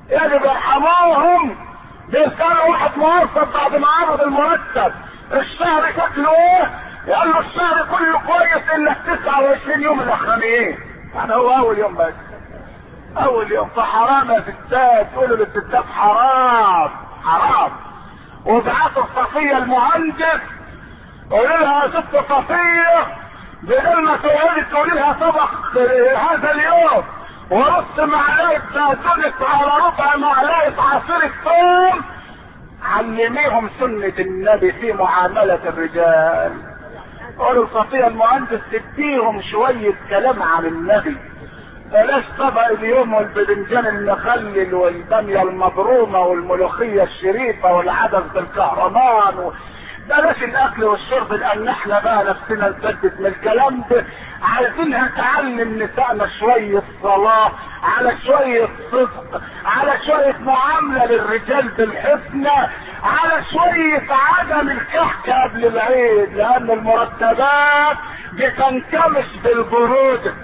يجب يرحموهم. بيسألوا واحد موظف بعد ما عرض المرتب الشهر شكله ايه؟ يقول له الشهر كله كويس الا تسعة وعشرين يوم الاخرانيين. يعني هو اول يوم بس، اول يوم. فحرام يا ستات، تقولوا للستات حرام حرام. وابعتوا الصفية المهندس قولوا لها يا ست صفية بدل ما تقعدي تقولي لها طبخ هذا اليوم ورص معلقة بقدونس على ربع معلقة عصير الثوم، علميهم سنة النبي في معاملة الرجال. قولوا الصفية المهندس تديهم شوية كلام عن النبي، بلاش طبق اليوم والبدنجان المخلل والبامية المبرومة والملوخية الشريفة والعدس بالكهرمان و... بلاش الاكل والشرب، لان احنا بقى نفسنا نسدد من الكلام ده. عايزينها تعلم نسائنا شوية صلاة، على شوية صدق، على شوية معاملة للرجال بالحسنى، على شوية عدم الكحك قبل العيد، لان المرتبات بتنكمش بالبرود.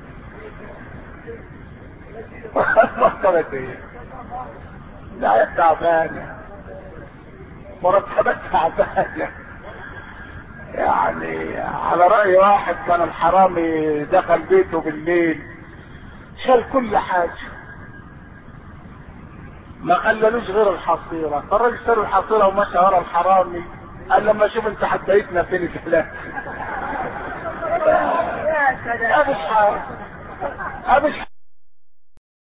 مرتبات ايه؟ لا تعبانة، مرتبات تعبانة. يعني على رأي واحد كان الحرامي دخل بيته بالليل شال كل حاجة ما خللوش غير الحصيرة، فالراجل شال الحصيرة ومشى ورا الحرامي. قال لما اشوف انت حديتنا فين الفلان. ابش حاجة ابش